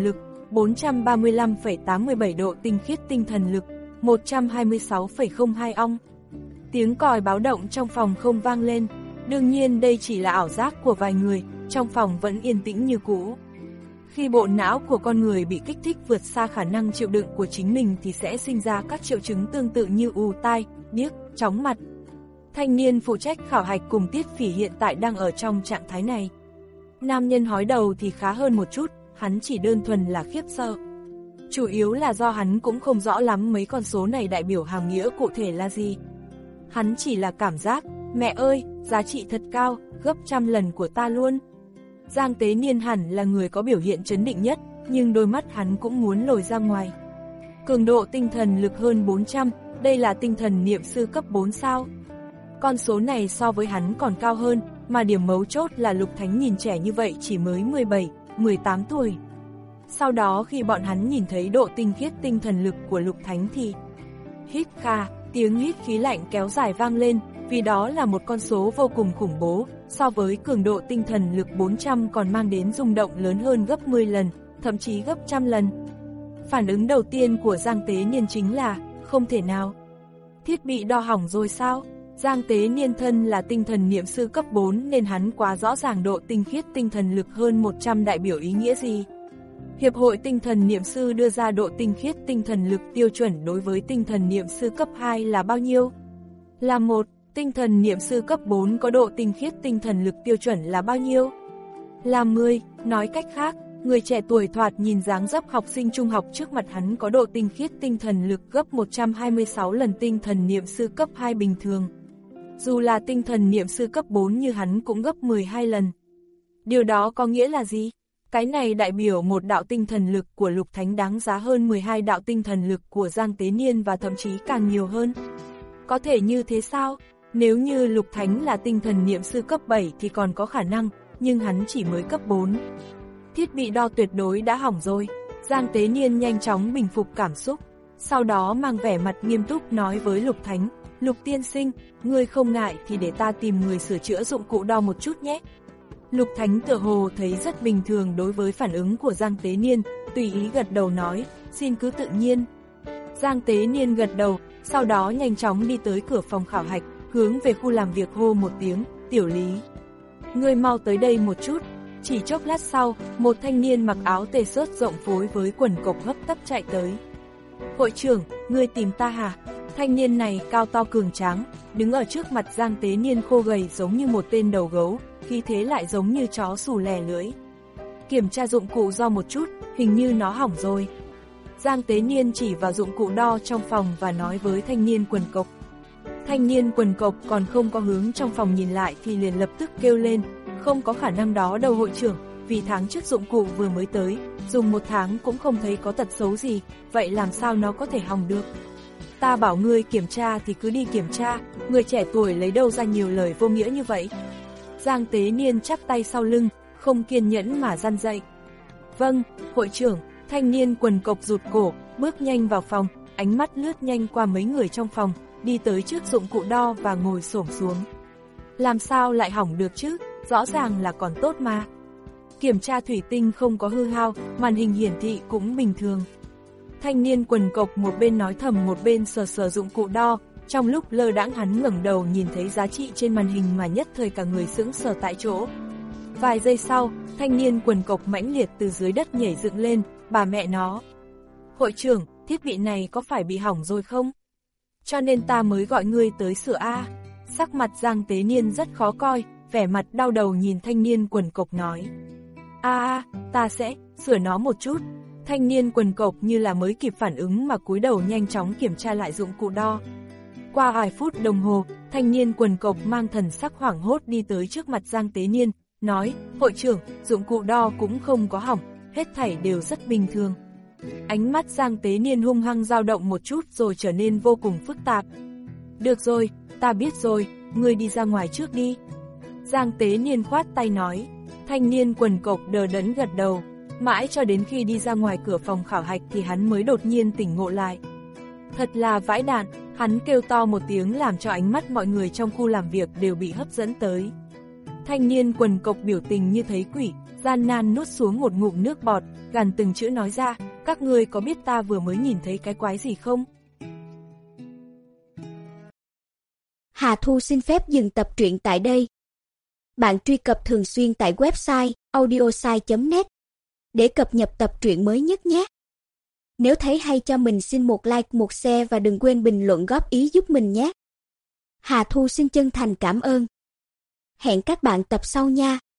bốn trăm ba mươi lăm phẩy tám mươi bảy độ tinh khiết tinh thần lực, một trăm hai mươi sáu phẩy không hai ong. Tiếng còi báo động trong phòng không vang lên, đương nhiên đây chỉ là ảo giác của vài người, trong phòng vẫn yên tĩnh như cũ. Khi bộ não của con người bị kích thích vượt xa khả năng chịu đựng của chính mình thì sẽ sinh ra các triệu chứng tương tự như ù tai, điếc, chóng mặt. Thanh niên phụ trách khảo hạch cùng Tiết Phỉ hiện tại đang ở trong trạng thái này. Nam nhân hói đầu thì khá hơn một chút, hắn chỉ đơn thuần là khiếp sợ. Chủ yếu là do hắn cũng không rõ lắm mấy con số này đại biểu hàm nghĩa cụ thể là gì. Hắn chỉ là cảm giác, mẹ ơi, giá trị thật cao, gấp trăm lần của ta luôn. Giang Tế Niên hẳn là người có biểu hiện trấn định nhất, nhưng đôi mắt hắn cũng muốn lồi ra ngoài. Cường độ tinh thần lực hơn bốn trăm, đây là tinh thần niệm sư cấp bốn sao. Con số này so với hắn còn cao hơn, mà điểm mấu chốt là Lục Thánh nhìn trẻ như vậy chỉ mới mười bảy, mười tám tuổi. Sau đó khi bọn hắn nhìn thấy độ tinh khiết tinh thần lực của Lục Thánh thì hít kha, tiếng hít khí lạnh kéo dài vang lên, vì đó là một con số vô cùng khủng bố, so với cường độ tinh thần lực bốn trăm còn mang đến rung động lớn hơn gấp mười lần, thậm chí gấp trăm lần. Phản ứng đầu tiên của Giang Tế Niên chính là, không thể nào. Thiết bị đo hỏng rồi sao? Giang Tế Niên thân là tinh thần niệm sư cấp bốn nên hắn quá rõ ràng độ tinh khiết tinh thần lực hơn một trăm đại biểu ý nghĩa gì. Hiệp hội tinh thần niệm sư đưa ra độ tinh khiết tinh thần lực tiêu chuẩn đối với tinh thần niệm sư cấp hai là bao nhiêu? Là một, tinh thần niệm sư cấp bốn có độ tinh khiết tinh thần lực tiêu chuẩn là bao nhiêu? Là mười, nói cách khác, người trẻ tuổi thoạt nhìn dáng dấp học sinh trung học trước mặt hắn có độ tinh khiết tinh thần lực gấp một trăm hai mươi sáu lần tinh thần niệm sư cấp hai bình thường. Dù là tinh thần niệm sư cấp bốn như hắn cũng gấp mười hai lần. Điều đó có nghĩa là gì? Cái này đại biểu một đạo tinh thần lực của Lục Thánh đáng giá hơn mười hai đạo tinh thần lực của Giang Tế Niên và thậm chí càng nhiều hơn. Có thể như thế sao? Nếu như Lục Thánh là tinh thần niệm sư cấp bảy thì còn có khả năng, nhưng hắn chỉ mới cấp bốn. Thiết bị đo tuyệt đối đã hỏng rồi. Giang Tế Niên nhanh chóng bình phục cảm xúc, sau đó mang vẻ mặt nghiêm túc nói với Lục Thánh, Lục tiên sinh, ngươi không ngại thì để ta tìm người sửa chữa dụng cụ đo một chút nhé. Lục Thánh tựa hồ thấy rất bình thường đối với phản ứng của Giang Tế Niên, tùy ý gật đầu nói, xin cứ tự nhiên. Giang Tế Niên gật đầu, sau đó nhanh chóng đi tới cửa phòng khảo hạch, hướng về khu làm việc hô một tiếng, Tiểu Lý. Ngươi mau tới đây một chút. Chỉ chốc lát sau, một thanh niên mặc áo tê xớt rộng phối với quần cộc hấp tấp chạy tới. Hội trưởng, ngươi tìm ta hả? Thanh niên này cao to cường tráng, đứng ở trước mặt Giang Tế Niên khô gầy giống như một tên đầu gấu, khí thế lại giống như chó xù lè lưỡi. Kiểm tra dụng cụ do một chút, hình như nó hỏng rồi. Giang Tế Niên chỉ vào dụng cụ đo trong phòng và nói với thanh niên quần cộc. Thanh niên quần cộc còn không có hướng trong phòng nhìn lại thì liền lập tức kêu lên, không có khả năng đó đâu hội trưởng, vì tháng trước dụng cụ vừa mới tới, dùng một tháng cũng không thấy có tật xấu gì, vậy làm sao nó có thể hỏng được? Ta bảo ngươi kiểm tra thì cứ đi kiểm tra, người trẻ tuổi lấy đâu ra nhiều lời vô nghĩa như vậy? Giang Tế Niên chắp tay sau lưng, không kiên nhẫn mà răn dậy. Vâng, hội trưởng. Thanh niên quần cộc rụt cổ, bước nhanh vào phòng, ánh mắt lướt nhanh qua mấy người trong phòng, đi tới trước dụng cụ đo và ngồi xổm xuống. Làm sao lại hỏng được chứ, rõ ràng là còn tốt mà. Kiểm tra thủy tinh không có hư hao, màn hình hiển thị cũng bình thường. Thanh niên quần cộc một bên nói thầm một bên sờ sờ dụng cụ đo, trong lúc lơ đãng hắn ngẩng đầu nhìn thấy giá trị trên màn hình mà nhất thời cả người sững sờ tại chỗ. Vài giây sau, thanh niên quần cộc mãnh liệt từ dưới đất nhảy dựng lên, bà mẹ nó. Hội trưởng, thiết bị này có phải bị hỏng rồi không? Cho nên ta mới gọi ngươi tới sửa a. Sắc mặt Giang Tế Niên rất khó coi, vẻ mặt đau đầu nhìn thanh niên quần cộc nói. A a, ta sẽ sửa nó một chút. Thanh niên quần cộc như là mới kịp phản ứng mà cúi đầu nhanh chóng kiểm tra lại dụng cụ đo. Qua vài phút đồng hồ, thanh niên quần cộc mang thần sắc hoảng hốt đi tới trước mặt Giang Tế Niên, nói, hội trưởng, dụng cụ đo cũng không có hỏng, hết thảy đều rất bình thường. Ánh mắt Giang Tế Niên hung hăng dao động một chút rồi trở nên vô cùng phức tạp. Được rồi, ta biết rồi, ngươi đi ra ngoài trước đi. Giang Tế Niên khoát tay nói, thanh niên quần cộc đờ đẫn gật đầu, mãi cho đến khi đi ra ngoài cửa phòng khảo hạch thì hắn mới đột nhiên tỉnh ngộ lại. Thật là vãi đạn, hắn kêu to một tiếng làm cho ánh mắt mọi người trong khu làm việc đều bị hấp dẫn tới. Thanh niên quần cộc biểu tình như thấy quỷ, gian nan nuốt xuống một ngụm nước bọt, gằn từng chữ nói ra, các ngươi có biết ta vừa mới nhìn thấy cái quái gì không? Hà Thu xin phép dừng tập truyện tại đây. Bạn truy cập thường xuyên tại website audiosai chấm net để cập nhật tập truyện mới nhất nhé. Nếu thấy hay cho mình xin một like, một share và đừng quên bình luận góp ý giúp mình nhé. Hà Thu xin chân thành cảm ơn. Hẹn các bạn tập sau nha.